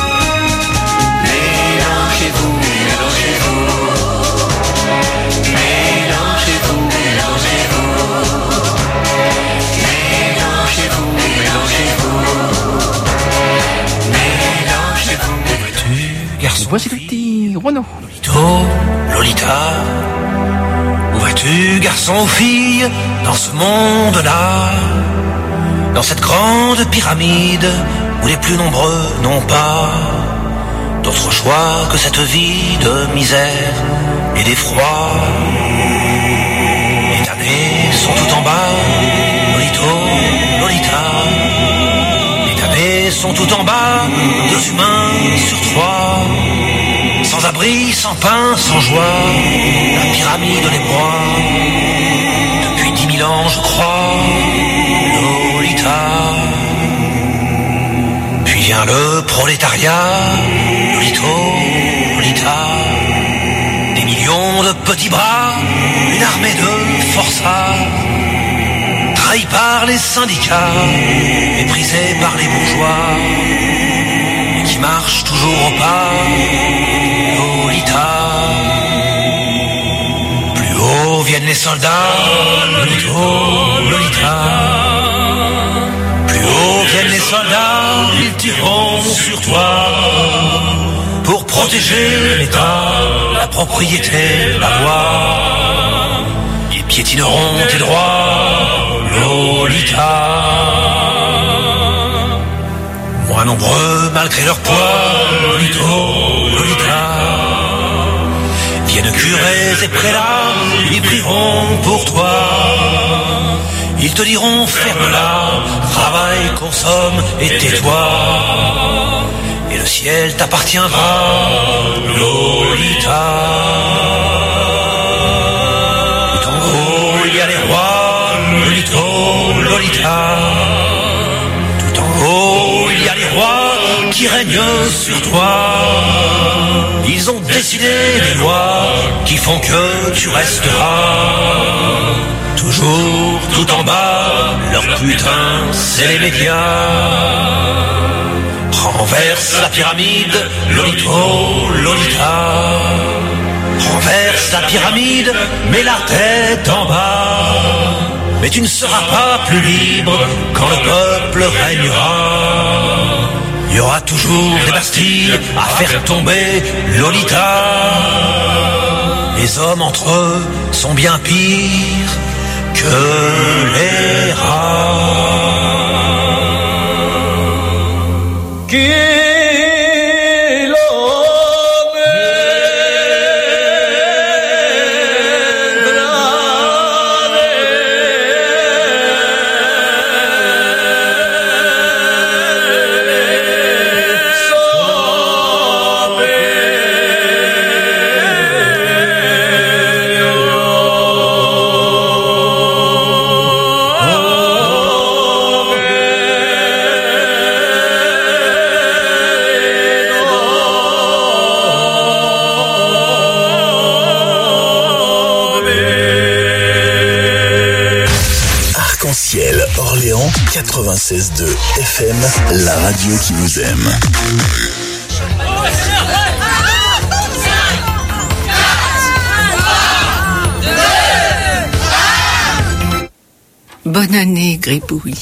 Mélangez-vous, mélangez-vous. Mélangez-vous, mélangez-vous. Mélangez-vous, mélangez-vous. Mélangez-vous.
Où vas-tu, garçon? Voici le petit Renaud.
Lolito, Lolita. Où vas-tu, garçon ou fille, dans ce monde-là? Dans cette grande pyramide où les plus nombreux n'ont pas d'autre choix que cette vie de misère et d'effroi. Les damnés sont tout en bas, Lolito, Lolita. Les damnés sont tout en bas, deux humains sur trois. Sans abri, sans pain, sans joie, la pyramide les broie. Depuis dix mille ans, je crois, Lolita. Puis vient le prolétariat, Lolito, Lolita. Des millions de petits bras, une armée de forçats, trahis par les syndicats, méprisés par les bourgeois, et qui marchent toujours au pas, Lolita. Plus haut viennent les soldats, Lolito, Lolita. Plus haut viennent les soldats, ils tireront sur toi pour protéger l'État, la propriété, la loi. Ils piétineront tes droits, Lolita. Moins nombreux malgré leur poids, Lolito, Lolita. Viennent curés et prélats, ils prieront pour toi. Ils te diront ferme-la, travaille, consomme et tais-toi. Et le ciel t'appartiendra, Lolita. Tout en haut il y a les rois, Lolito, Lolita. Tout en haut il y a les rois qui règnent sur toi. Ils ont décidé des lois qui font que tu resteras. Toujours tout en bas, leur putain, c'est les médias. Renverse la pyramide, Lolito, Lolita. Renverse la pyramide, mets la tête en bas. Mais tu ne seras pas plus libre quand le peuple régnera. Il y aura toujours des Bastilles à faire tomber, Lolita. Les hommes entre eux sont bien pires que les rats.
Qui
quatre-vingt-seize virgule deux F M, la radio qui vous aime.
Bonne année, Gribouille.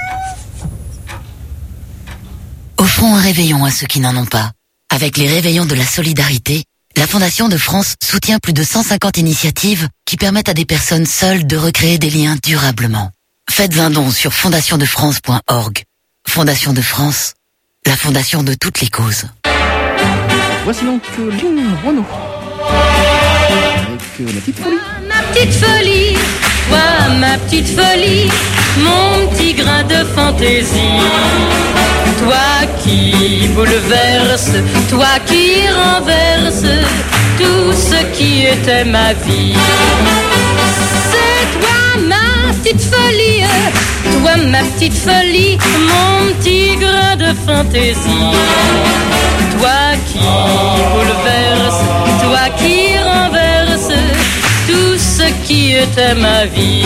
Offrons un réveillon à ceux qui n'en ont pas. Avec les réveillons de la solidarité, la Fondation de France soutient plus de cent cinquante initiatives qui permettent à des personnes seules de recréer des liens durablement. Faites un don sur fondation de france point org. Fondation de France, la fondation de toutes les causes.
Voici donc euh, Lynn Renaud. Avec euh, la petite folie.
Ma petite folie, toi ma petite folie, mon petit grain de fantaisie. Toi qui bouleverse, toi qui renverse tout ce qui était ma vie. C'est toi ma petite folie, toi ma petite folie, mon petit grain de fantaisie. Toi qui bouleverse, toi qui renverse tout ce qui était ma vie.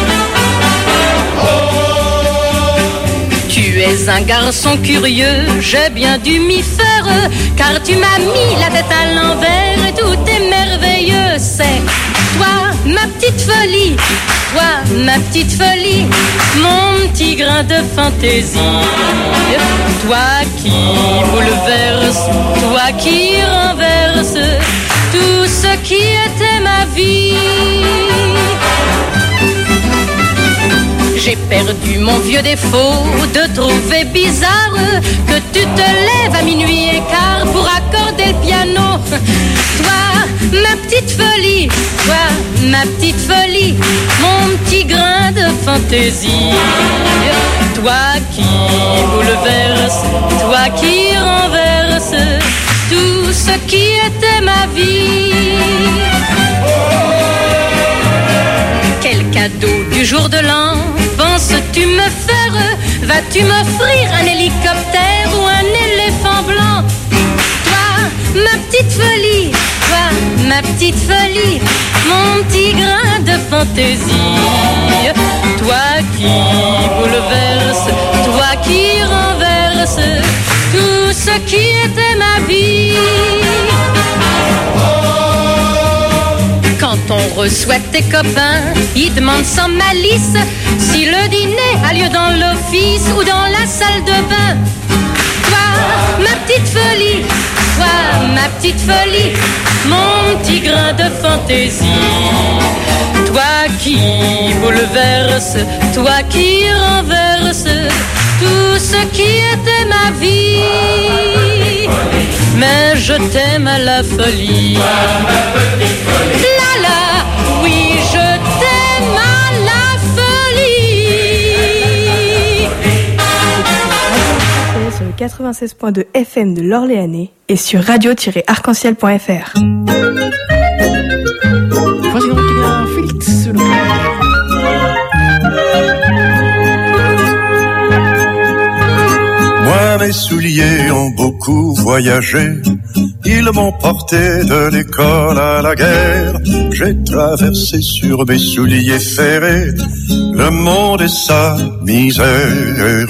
Tu es un garçon curieux, j'ai bien dû m'y faire, car tu m'as mis la tête à l'envers et tout est merveilleux. C'est toi, ma petite folie, toi, ma petite folie, mon petit grain de fantaisie. Toi qui bouleverse, toi qui renverse tout ce qui était ma vie. J'ai perdu mon vieux défaut de trouver bizarre que tu te lèves à minuit et quart pour accorder le piano. Toi, ma petite folie, toi, ma petite folie, mon petit grain de fantaisie. Toi qui bouleverse, toi qui renverse tout ce qui était ma vie. Quel cadeau du jour de l'an penses-tu me faire? Vas-tu m'offrir un hélicoptère ou un éléphant blanc? Toi, ma petite folie, toi, ma petite folie, mon petit grain de fantaisie. Toi qui bouleverse, toi qui renverse tout ce qui était ma vie. Quand on reçoit tes copains, ils demandent sans malice si le dîner a lieu dans l'office ou dans la salle de bain. Toi, ma petite folie, toi, ma petite folie, mon petit grain de fantaisie. Toi qui bouleverse, toi qui renverse tout ce qui était ma vie. Mais je t'aime à la folie. La la, oui, je t'aime à la folie.
Sur le quatre-vingt-seize point deux F M de l'Orléanais et sur radio tiret arc en ciel point F R.
Voici donc un Félix le
Moi, mes souliers ont beaucoup voyagé. Ils m'ont porté de l'école à la guerre. J'ai traversé sur mes souliers ferrés le monde et sa misère.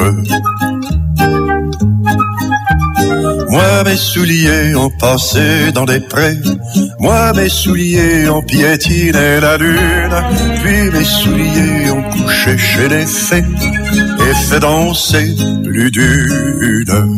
Moi, mes souliers ont passé dans des prés. Moi, mes souliers ont piétiné la lune. Puis mes souliers ont couché chez les fées et fait danser plus d'une.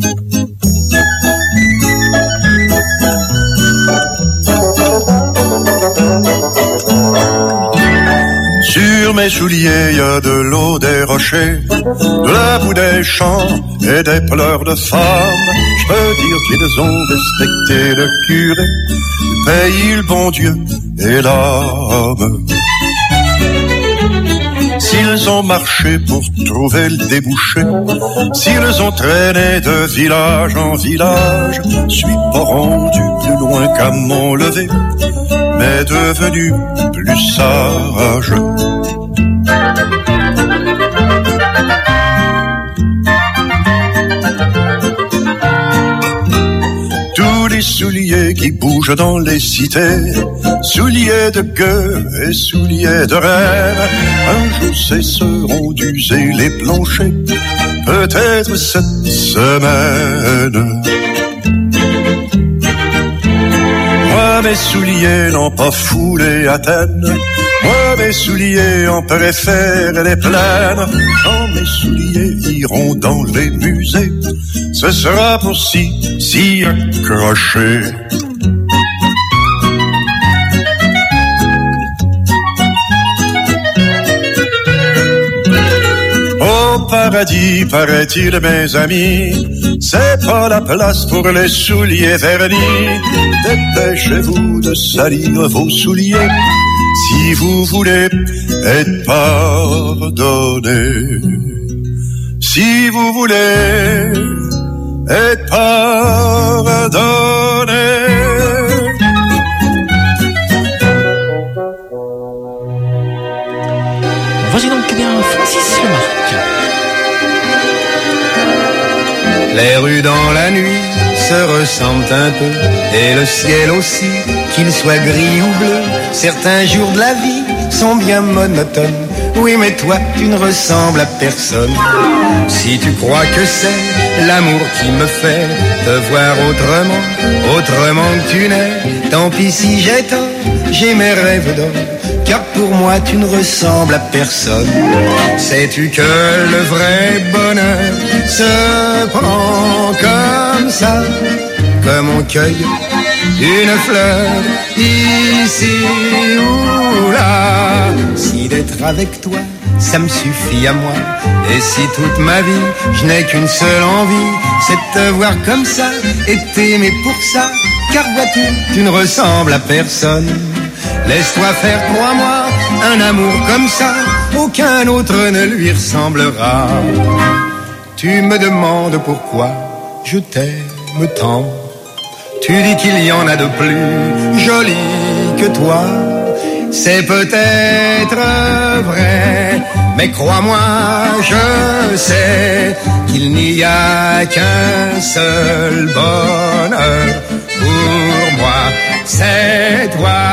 Sur Sur mes souliers, il y a de l'eau des rochers, de la boue des champs et des pleurs de femmes. Je peux dire qu'ils ont respecté le curé, le pays, le bon Dieu et l'âme. S'ils ont marché pour trouver le débouché, s'ils ont traîné de village en village, je suis pas rendu plus loin qu'à mon lever, mais devenu plus sage. Tous les souliers qui bougent dans les cités, souliers de gueux et souliers de reine, un jour cesseront d'user les planchers, peut-être cette semaine. Moi mes souliers n'ont pas foulé Athènes, moi mes souliers en préfèrent les plaines. Quand mes souliers iront dans les musées, ce sera pour s'y, s'y accrocher. Au paradis, paraît-il, mes amis, c'est pas la place pour les souliers vernis. Dépêchez-vous de salir vos souliers si vous voulez être pardonné. Si vous voulez être pardonné.
Voici donc bien Francis Remarque.
Les rues dans la nuit se ressemblent un peu, et le ciel aussi, qu'il soit gris ou bleu. Certains jours de la vie sont bien monotones. Oui, mais toi, tu ne ressembles à personne. Si tu crois que c'est l'amour qui me fait te voir autrement, autrement que tu n'es, tant pis si j'ai tort, j'ai mes rêves d'or, car pour moi tu ne ressembles à personne. Sais-tu que le vrai bonheur se prend comme ça, comme on cueille une fleur ici ou là? Si d'être avec toi, ça me suffit à moi, et si toute ma vie, je n'ai qu'une seule envie, c'est de te voir comme ça et t'aimer pour ça, car vois-tu, tu ne ressembles à personne. Laisse-toi faire, crois-moi, un amour comme ça, aucun autre ne lui ressemblera. Tu me demandes pourquoi je t'aime tant. Tu dis qu'il y en a de plus jolis que toi. C'est peut-être vrai, mais crois-moi, je sais qu'il n'y a qu'un seul bonheur pour moi, c'est toi.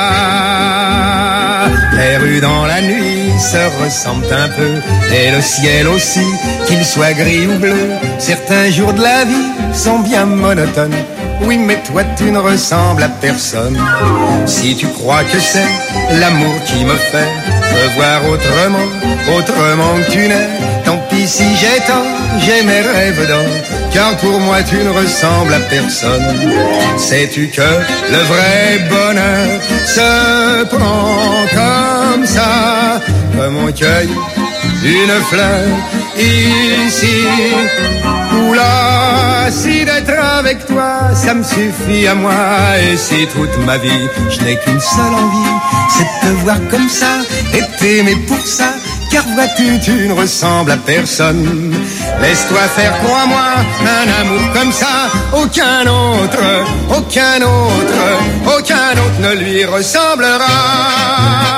Les rues dans la nuit se ressemblent un peu, et le ciel aussi, qu'il soit gris ou bleu. Certains jours de la vie sont bien monotones. Oui, mais toi tu ne ressembles à personne. Si tu crois que c'est l'amour qui me fait te voir autrement, autrement que tu n'es, tant pis si j'ai tort, j'ai mes rêves d'or, car pour moi tu ne ressembles à personne. Sais-tu que le vrai bonheur se prend comme ça, comme on cueille une fleur ici ou là? Si d'être avec toi, ça me suffit à moi, et si toute ma vie, je n'ai qu'une seule envie, c'est de te voir comme ça et t'aimer pour ça, car vois-tu, tu ne ressembles à personne. Laisse-toi faire, crois-moi, un amour comme ça, aucun autre, aucun autre, aucun autre ne lui ressemblera.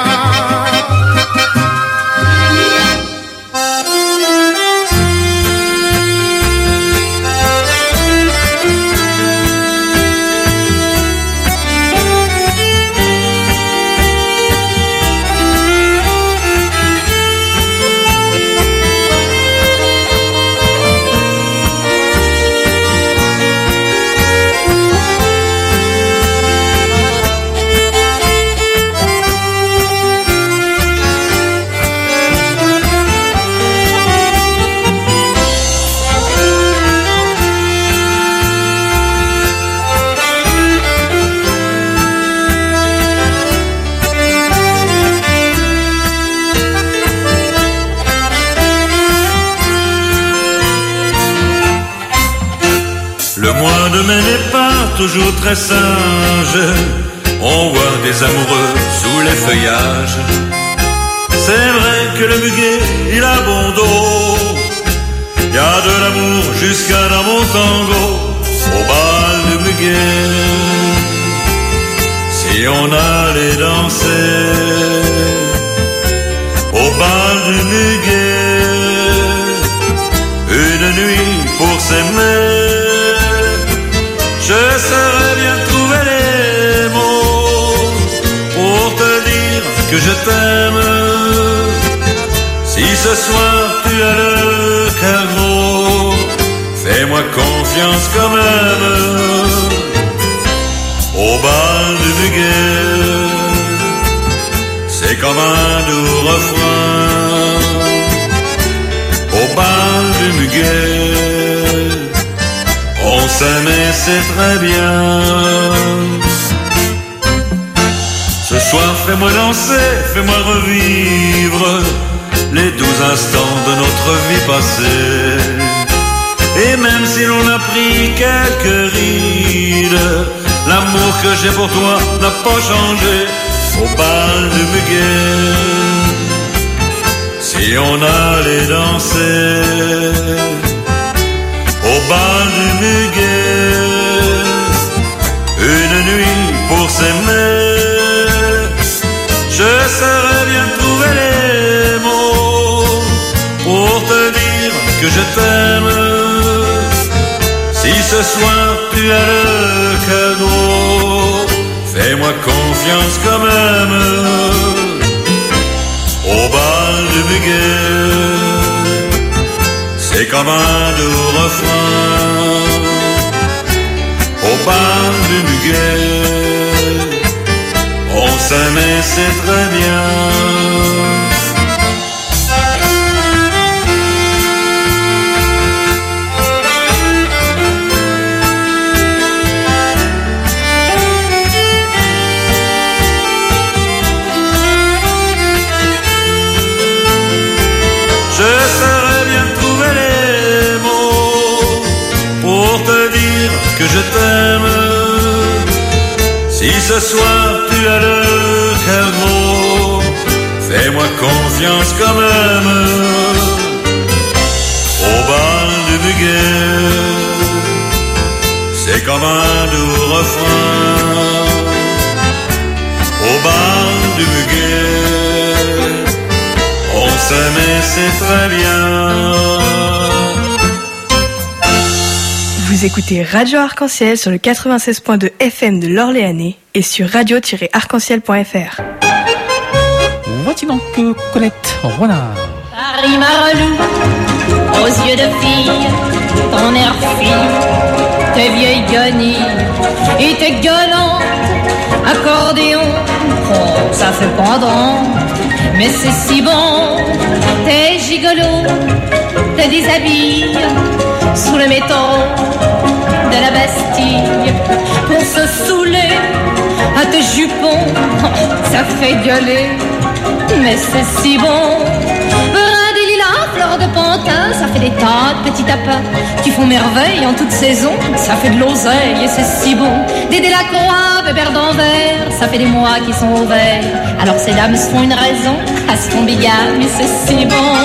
lendemain n'est pas toujours très sage. On voit des amoureux sous les feuillages. C'est vrai que le muguet, il a bon dos. Y a de l'amour jusqu'à dans mon tango. Au bal du muguet, si on allait danser. Au bal du muguet, une nuit pour s'aimer. Je saurais bien trouver les mots pour te dire que je t'aime. Si ce soir tu as le cœur gros, fais-moi confiance quand même. Au bal du muguet, c'est comme un doux refrain. Au bal du muguet, on s'aime et c'est très bien. Ce soir fais-moi danser, fais-moi revivre les doux instants de notre vie passée. Et même si l'on a pris quelques rides, l'amour que j'ai pour toi n'a pas changé. Au bal du muguet, si on allait danser. Au bal du muguet, une nuit pour s'aimer. Je saurais bien trouver les mots pour te dire que je t'aime. Si ce soir tu as le cœur gros, fais-moi confiance quand même. Au bal du muguet, c'est comme un doux refrain. Au bal du muguet, on s'aime et c'est très bien. Je saurais bien trouver les mots pour te dire que je t'aime. Si ce soir tu as le cœur gros, fais-moi confiance quand même. Au bal du muguet, c'est comme un doux refrain. Au bal du muguet, on s'aime et c'est très bien.
Vous écoutez Radio Arc-en-Ciel sur le quatre-vingt-seize point deux F M de l'Orléanais et sur radio tiret arc en ciel point f r.
Voici donc euh, Colette Renard.
Paris Marelou, aux yeux de fille, ton air fille, tes vieilles guenilles et tes gueulants, accordéon, oh, ça fait pendant, mais c'est si bon, t'es gigolo, te déshabille sous le métro de la Bastille pour se saouler à tes jupons, oh, ça fait gueuler, mais c'est si bon. Fleur de pantin, ça fait des tas de petits tapins qui font merveille en toute saison. Ça fait de l'oseille et c'est si bon. Dédé la croix, Bébert d'Anvers, ça fait des mois qu'ils sont au vert. Alors ces dames se font une raison à se font bigame et c'est si bon.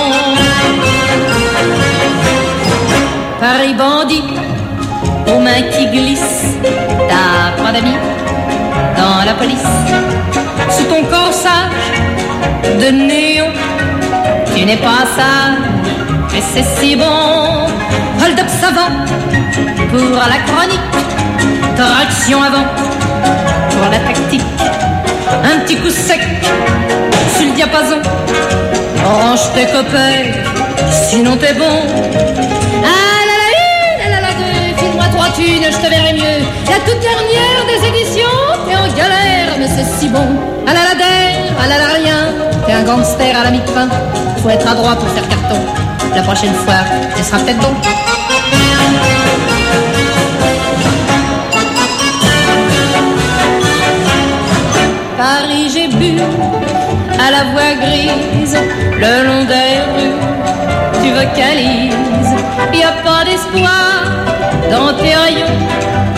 Paris bandit, aux mains qui glissent, t'as pas d'amis dans la police. Sous ton corsage de néon, tu n'es pas sage, mais c'est si bon. Hold-up savant pour la chronique, traction avant pour la tactique. Un petit coup sec sur le diapason, range tes copains, sinon t'es bon. Ah la la une, ah la la deux, file-moi trois thunes, je te verrai mieux. La toute dernière des éditions, t'es en galère, mais c'est si bon. Ah la la der, ah la la rien, t'es un gangster à la mi-fin. Faut être adroit pour faire carton. La prochaine fois, tu seras peut-être bon. Paris, j'ai bu à la voix grise, le long des rues, tu vocalises. Y a pas d'espoir dans tes rayons,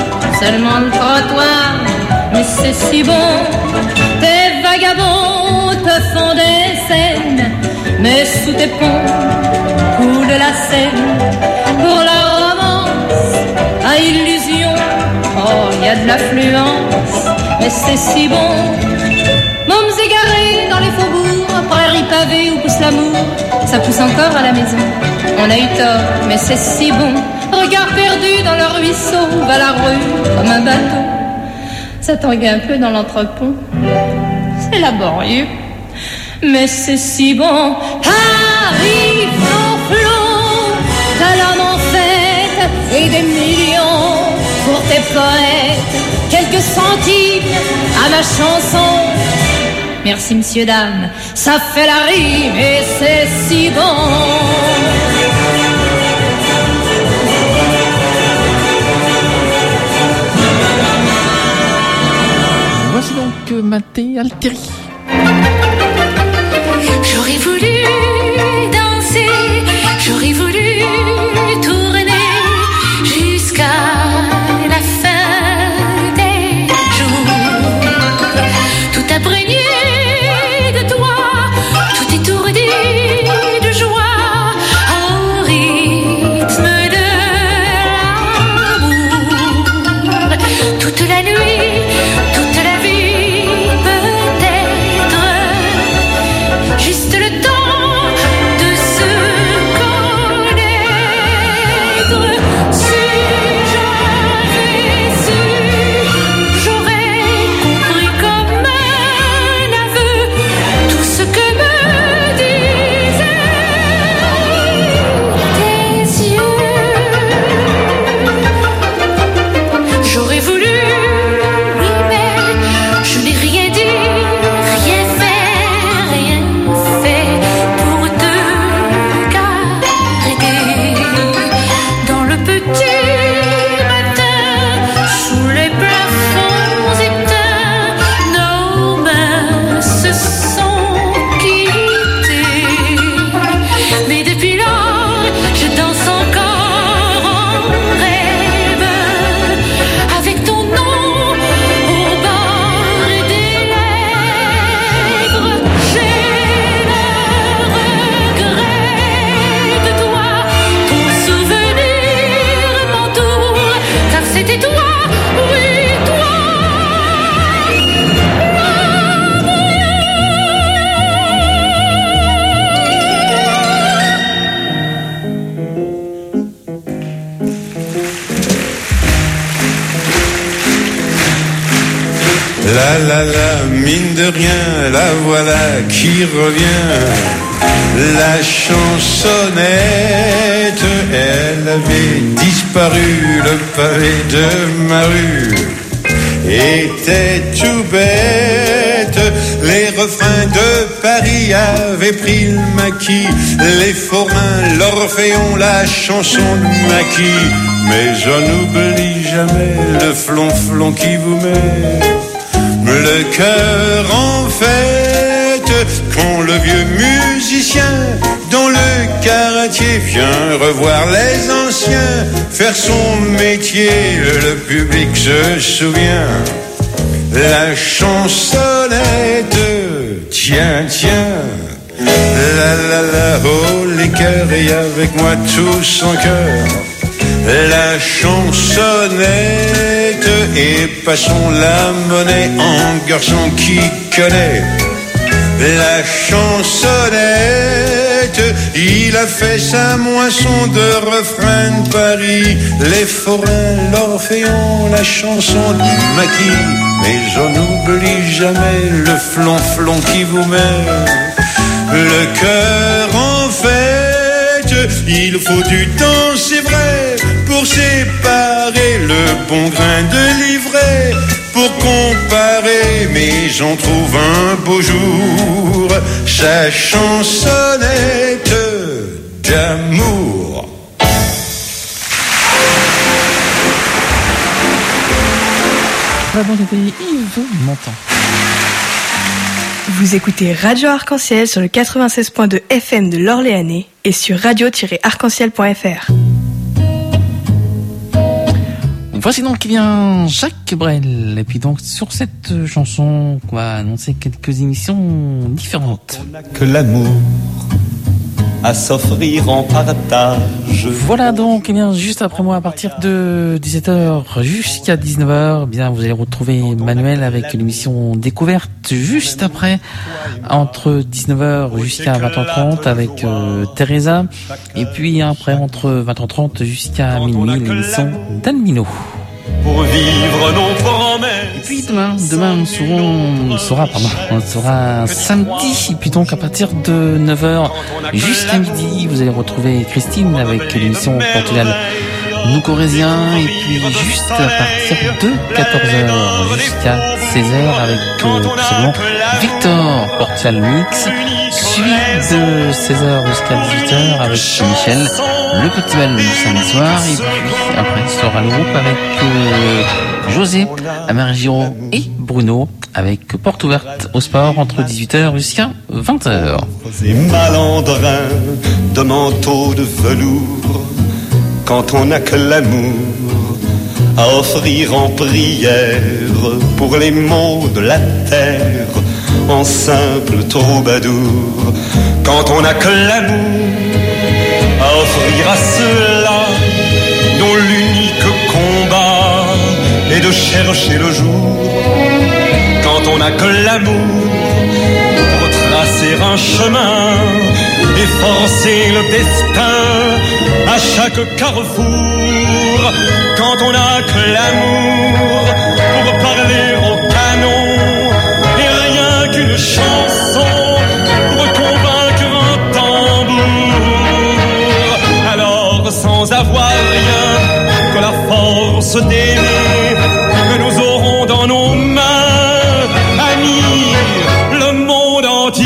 seulement le trottoir, mais c'est si bon. Tes vagabonds te font des scènes, mais sous tes ponts coule la Seine. Pour la romance à illusion, oh, y a de l'affluence, mais c'est si bon. Mômes égarés dans les faubourgs, prairies pavées où pousse l'amour, ça pousse encore à la maison. On a eu tort, mais c'est si bon. Regard perdu dans le ruisseau, va la rue comme un bateau. Ça tangue un peu dans l'entrepont, c'est laborieux, mais c'est si bon. Paris, flot, t'as l'âme en fête et des millions pour tes poètes. Quelques centimes à ma chanson. Merci, monsieur, dame, ça fait la rime et c'est si bon.
Voici donc Maté Alteri.
J'aurais voulu danser, j'aurais voulu tourner jusqu'à la fin des jours. Tout imprégné de toi, tout étourdi de joie, au rythme de l'amour. Toute la nuit, toute la vie, peut-être juste le temps de se connaître. Si j'avais su, j'aurais compris comme un aveu tout ce que me disaient tes yeux. J'aurais voulu, oui, mais je n'ai rien dit, rien fait, rien fait pour te garder. Dans le petit matin, sous les plafonds éteints, nos mains se sont quittées. Mais depuis lors, je danse encore en rêve, avec ton nom au bord des lèvres. J'ai le regret de toi, ton souvenir m'entoure, car c'était toi, oui, toi.
La la la, mine de rien, la voilà qui revient. La chansonnette, elle avait disparu, le pavé de ma rue était tout bête. Les refrains de Paris avaient pris le maquis, les forains, l'Orphéon, la chanson de maquis. Mais je n'oublie jamais le flonflon qui vous met le cœur en fête, quand le vieux musicien dans le quartier vient revoir les anciens faire son métier. Le public se souvient, la chansonnette, tiens, tiens, la la la, oh les cœurs, et avec moi tous en cœur. La chansonnette, et passons la monnaie en garçon qui connaît. La chansonnette, il a fait sa moisson de refrain de Paris. Les forains, l'Orphéon, la chanson du maquis. Mais je n'oublie jamais le flonflon qui vous met le cœur en fête. Il faut du temps, c'est vrai, pour séparer le bon grain de l'ivraie, pour comparer, mais j'en trouve un beau jour, sa chansonnette d'amour.
Avant, c'était Yves Montand.
Vous écoutez Radio Arc-en-Ciel sur le quatre-vingt-seize point deux F M de l'Orléanais et sur radio tiret arc en ciel point f r.
On Voici donc, eh bien, Jacques Brel. Et puis donc, sur cette chanson, on va annoncer quelques émissions différentes.
On n'a que l'amour à s'offrir en partage.
Voilà donc, eh bien, juste après moi, à partir de dix-sept heures jusqu'à dix-neuf heures, eh bien, vous allez retrouver Manuel avec l'émission Découverte juste après, entre dix-neuf heures jusqu'à vingt heures trente avec euh, Teresa, et puis après, entre vingt heures trente jusqu'à minuit, l'émission d'Almino.
Pour vivre nos promesses.
Et puis demain, demain on sera, on sera, pardon, on sera samedi, et puis donc à partir de neuf heures jusqu'à midi, vous allez retrouver Christine avec l'émission Portugal Nous Corésiens, et puis juste à partir de quatorze heures jusqu'à seize heures avec euh, seulement Victor Portugal Mix, suivi de seize heures jusqu'à dix-huit heures avec Michel, le petit bal du samedi soir, et puis après sera le groupe avec euh, José, Amère Giraud et Bruno avec Porte ouverte au sport entre dix-huit heures jusqu'à vingt heures.
Et malandrins de manteaux de velours, quand on n'a que l'amour à offrir en prière pour les maux de la terre, en simple troubadour, quand on n'a que l'amour à offrir à ceux-là dont l'unique combat est de chercher le jour, quand on n'a que l'amour pour tracer un chemin et forcer le destin à chaque carrefour, quand on n'a que l'amour pour parler au canon et rien qu'une chanson pour convaincre un tambour, alors sans avoir rien que la force d'aimer, nous aurons dans nos mains, amis, le monde entier.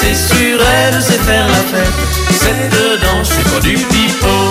danser sur elle, c'est faire la fête. Cette danse, c'est pas du pipeau.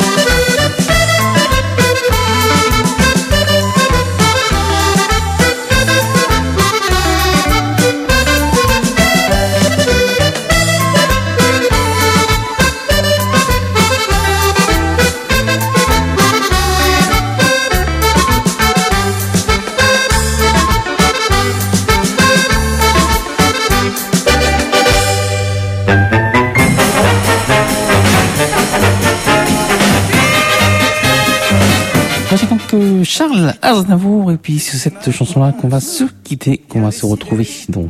C'est donc euh, Charles Aznavour et puis c'est cette chanson-là qu'on va se quitter, qu'on va se retrouver donc.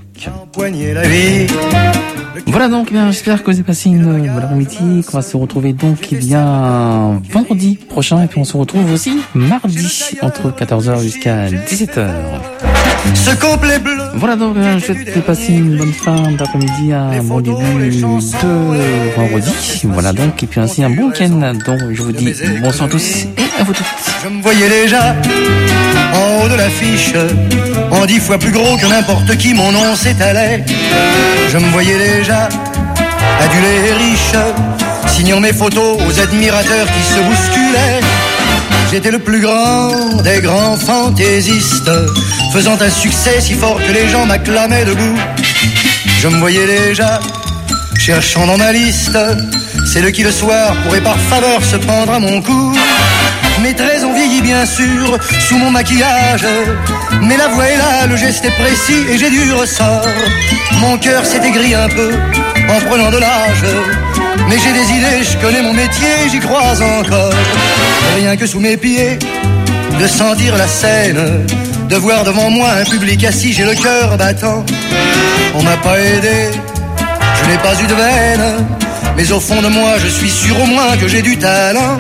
Voilà donc, eh bien, j'espère que vous avez passé une bonne après-midi, qu'on va se retrouver donc eh bien vendredi prochain et puis on se retrouve aussi mardi entre quatorze heures jusqu'à dix-sept heures. Ce complet bleu. Voilà donc, euh, je vais te passer une bonne fin d'après-midi, un bon début de vendredi. Voilà donc, et puis ainsi un bon week-end. Donc je vous dis bonsoir à tous et à vous toutes.
Je me voyais déjà en haut de l'affiche, en dix fois plus gros que n'importe qui, mon nom s'étalait. Je me voyais déjà adulé et riche, signant mes photos aux admirateurs qui se bousculaient. J'étais le plus grand des grands fantaisistes, faisant un succès si fort que les gens m'acclamaient debout. Je me voyais déjà cherchant dans ma liste celle qui le soir pourrait par faveur se prendre à mon cou. Mes traits ont vieilli bien sûr sous mon maquillage, mais la voix est là, le geste est précis et j'ai du ressort. Mon cœur s'est aigri un peu en prenant de l'âge, mais j'ai des idées, je connais mon métier, j'y crois encore. Rien que sous mes pieds, de sentir la scène, de voir devant moi un public assis, j'ai le cœur battant. On m'a pas aidé, je n'ai pas eu de veine, mais au fond de moi je suis sûr au moins que j'ai du talent.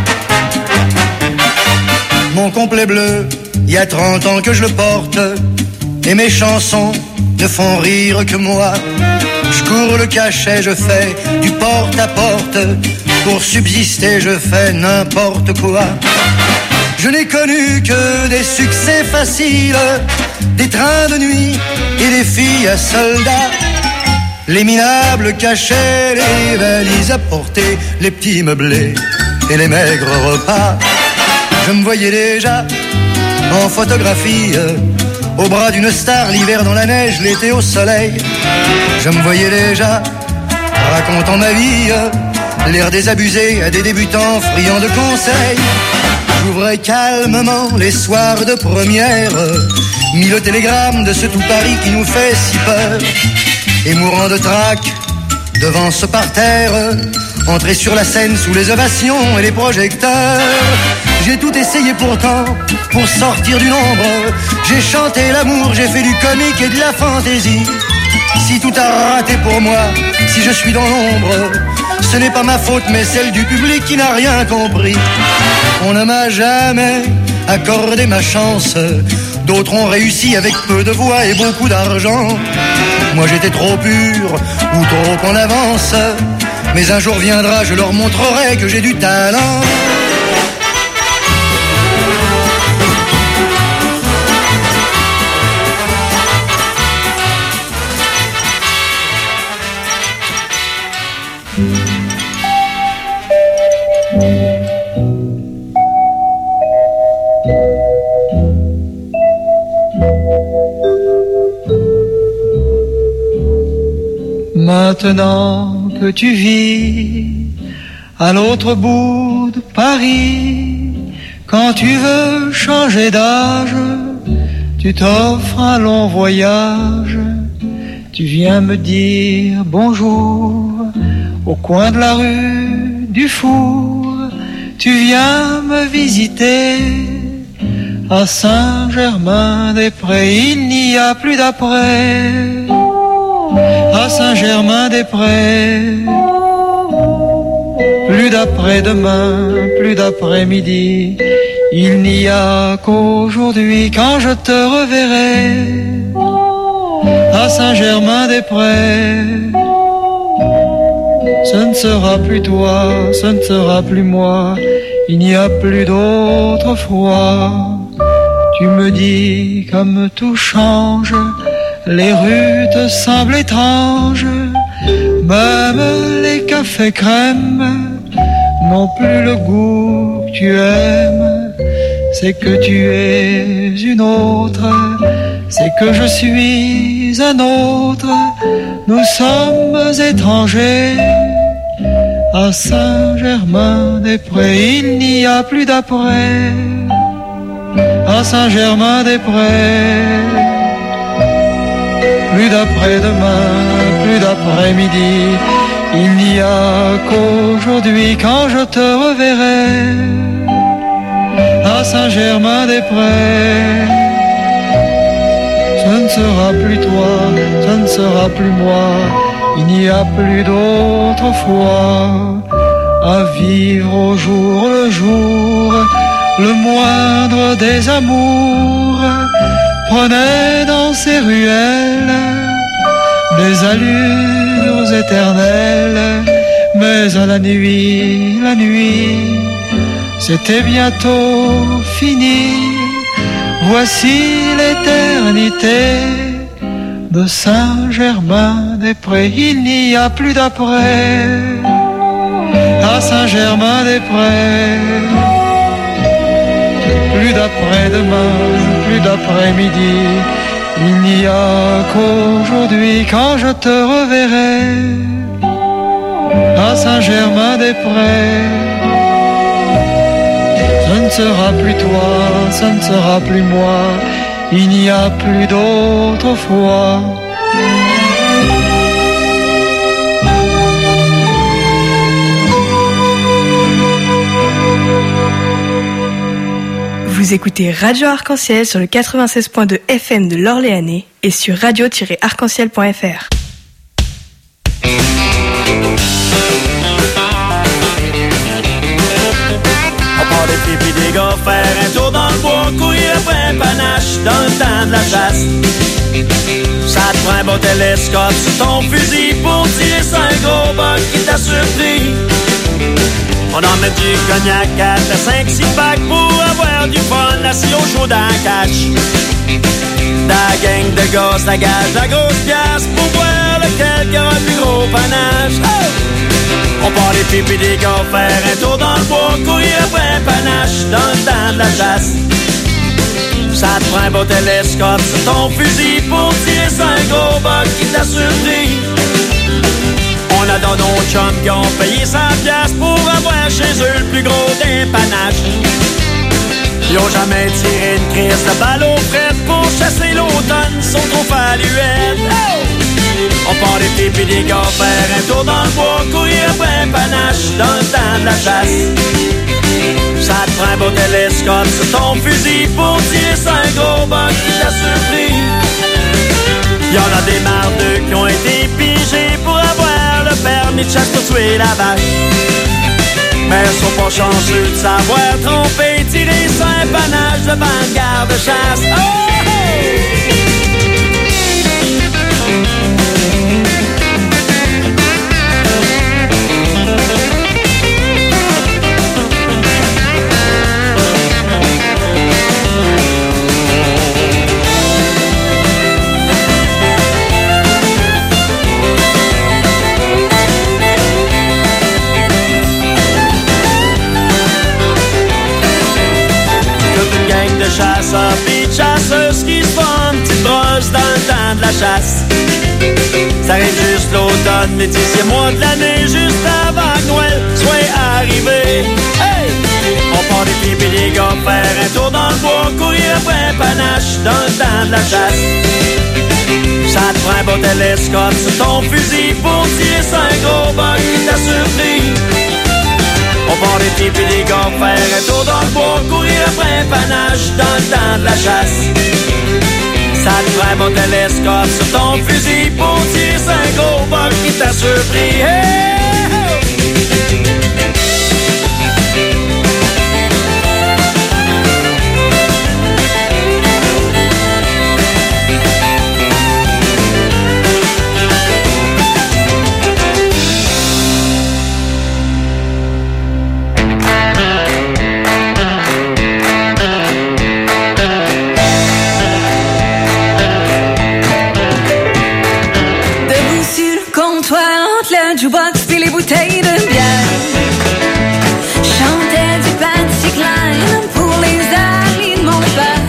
Mon complet bleu, il y a trente ans que je le porte, et mes chansons ne font rire que moi. Je cours le cachet, je fais du porte-à-porte, pour subsister je fais n'importe quoi. Je n'ai connu que des succès faciles, des trains de nuit et des filles à soldats. Les minables cachets, les valises à porter, les petits meublés et les maigres repas. Je me voyais déjà en photographie, au bras d'une star, l'hiver dans la neige, l'été au soleil. Je me voyais déjà racontant ma vie, l'air désabusé à des débutants friands de conseils. J'ouvrais calmement les soirs de première, mis le télégramme de ce tout Paris qui nous fait si peur. Et mourant de trac devant ce parterre, entrer sur la scène sous les ovations et les projecteurs. J'ai tout essayé pourtant pour sortir du nombre. J'ai chanté l'amour, j'ai fait du comique et de la fantaisie. Si tout a raté pour moi, si je suis dans l'ombre, ce n'est pas ma faute mais celle du public qui n'a rien compris. On ne m'a jamais accordé ma chance, d'autres ont réussi avec peu de voix et beaucoup d'argent. Moi j'étais trop pur ou trop en avance, mais un jour viendra, je leur montrerai que j'ai du talent.
Maintenant que tu vis à l'autre bout de Paris, quand tu veux changer d'âge, tu t'offres un long voyage. Tu viens me dire bonjour au coin de la rue du Four. Tu viens me visiter à Saint-Germain-des-Prés. Il n'y a plus d'après à Saint-Germain-des-Prés. Plus d'après-demain, plus d'après-midi, il n'y a qu'aujourd'hui quand je te reverrai à Saint-Germain-des-Prés. Ce ne sera plus toi, ce ne sera plus moi, il n'y a plus d'autrefois. Tu me dis comme tout change, les rues te semblent étranges, Même les cafés crème n'ont plus le goût que tu aimes. C'est que tu es une autre, c'est que je suis un autre. Nous sommes étrangers à Saint-Germain-des-Prés. Il n'y a plus d'après à Saint-Germain-des-Prés. Plus d'après-demain, plus d'après-midi. Il n'y a qu'aujourd'hui quand je te reverrai à Saint-Germain-des-Prés. Ce ne sera plus toi, ce ne sera plus moi. Il n'y a plus d'autrefois à vivre au jour le jour. Le moindre des amours prenait dans ses ruelles des allures éternelles. Mais à la nuit, la nuit, c'était bientôt fini. Voici l'éternité de Saint-Germain-des-Prés. Il n'y a plus d'après à Saint-Germain-des-Prés. Plus d'après-demain, plus d'après-midi. Il n'y a qu'aujourd'hui quand je te reverrai à Saint-Germain-des-Prés. Ce ne sera plus toi, ce ne sera plus moi. Il n'y a plus d'autrefois.
Vous écoutez Radio Arc-en-Ciel sur le quatre-vingt-seize point deux F M de l'Orléanais et sur radio tiret arc en ciel point f r.
On part des filles pis des gars faire un tour dans le bois, courir après un panache dans le temps de la chasse. Ça te prend un bon télescope sur ton fusil pour tirer sur un gros bug qui t'a surpris. On en met du cognac à cinq six packs pour avoir du fun assis au chaud dans la cache. La gang de gars, ça gage la grosse pièce pour voir lequel qui aura le plus gros panache. Oh! On part les filles pis des gars faire un tour dans le bois, courir après un panache dans le temps de la chasse. Ça te prend un beau télescope sur ton fusil pour tirer sur un gros bug qui t'a surpris. On a dans nos chums qui ont payé cent piastres pour avoir chez eux le plus gros des panaches. Ils ont jamais tiré une crise de balle aux frettes pour chasser l'automne, sont trop faluettes. Oh! On part des filles pis des gars faire un tour dans le bois, courir après un panache dans le temps de la chasse. Ça te prend un beau télescope sur ton fusil pour tirer sur un gros bug qui t'a surpris. Y'en a des mardeux qui ont été pigés pour avoir le permis de chasse pour tuer la vache. Mais ils sont pas chanceux de savoir tromper, tirer sur un panache devant le garde-chasse. Oh! De chasseurs pis de chasseuses qui se font une petite brosse dans le temps de la chasse. Ça arrive juste l'automne, l'été, mois de l'année, juste avant que Noël soit arrivé. Hey! On part des filles pis des gars faire un tour dans le bois, courir après un panache dans le temps de la chasse. Ça te prend un beau télescope sur ton fusil pour tirer sur un gros bug qui t'a surpris. On part des filles pis des gars faire un tour dans le bois, courir après un panache dans le temps de la chasse. Ça te prend un bon télescope sur ton fusil pour tirer sur un gros bug qui t'a surpris. Hey!
Debout sur le comptoir, le jukebox puis les bouteilles de bière. Chantais du Patsy Cline pour les amis de mon père.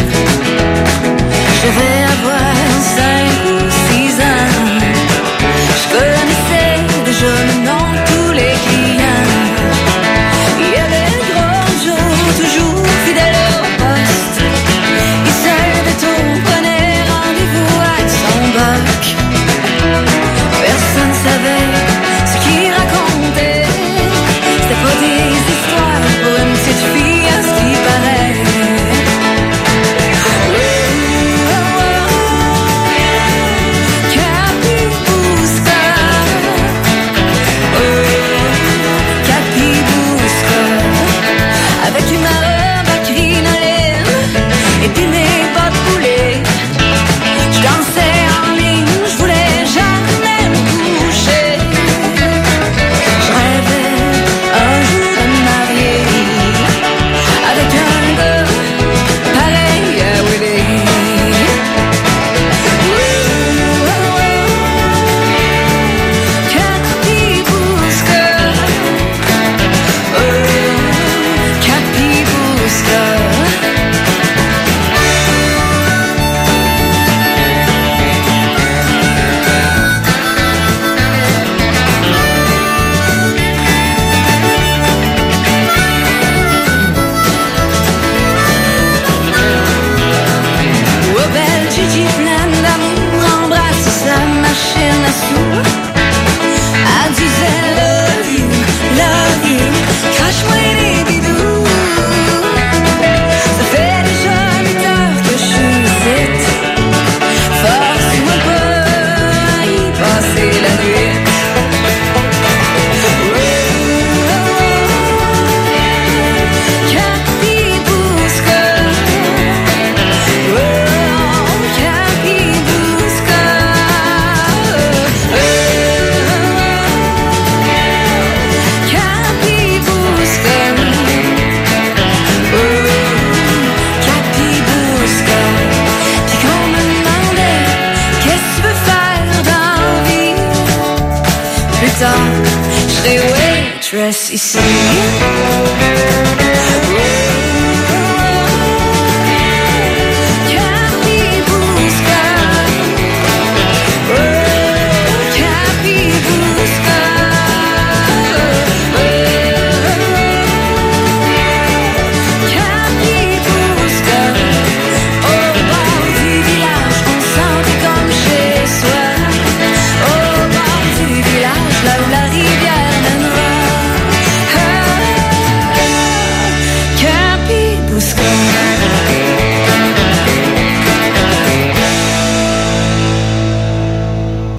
Je vais avoir cinq ou six ans. Je connaissais déjà le nom de tous les clients. Il y avait le gros Joe, toujours fidèle au poste. Il savait tout, prenait rendez-vous avec son boc. Personne savait ce qu'il racontait. C'était pas des histoires pour une petite fille à ce qui paraît. Avec une robe à crinoline et puis mes bottes boulées. Je dansais en ligne, je voulais jamais me coucher. Je rêvais un jour de me marier avec un gars pareil à Willie. Gigi pleine d'amour embrasse sa machine à sous. Elle disait love you, love you, crache-moi les bidous. Ça fait déjà huit heures que je suis ici. Force-moi pas à y passer la nuit. Je serai waitress ici.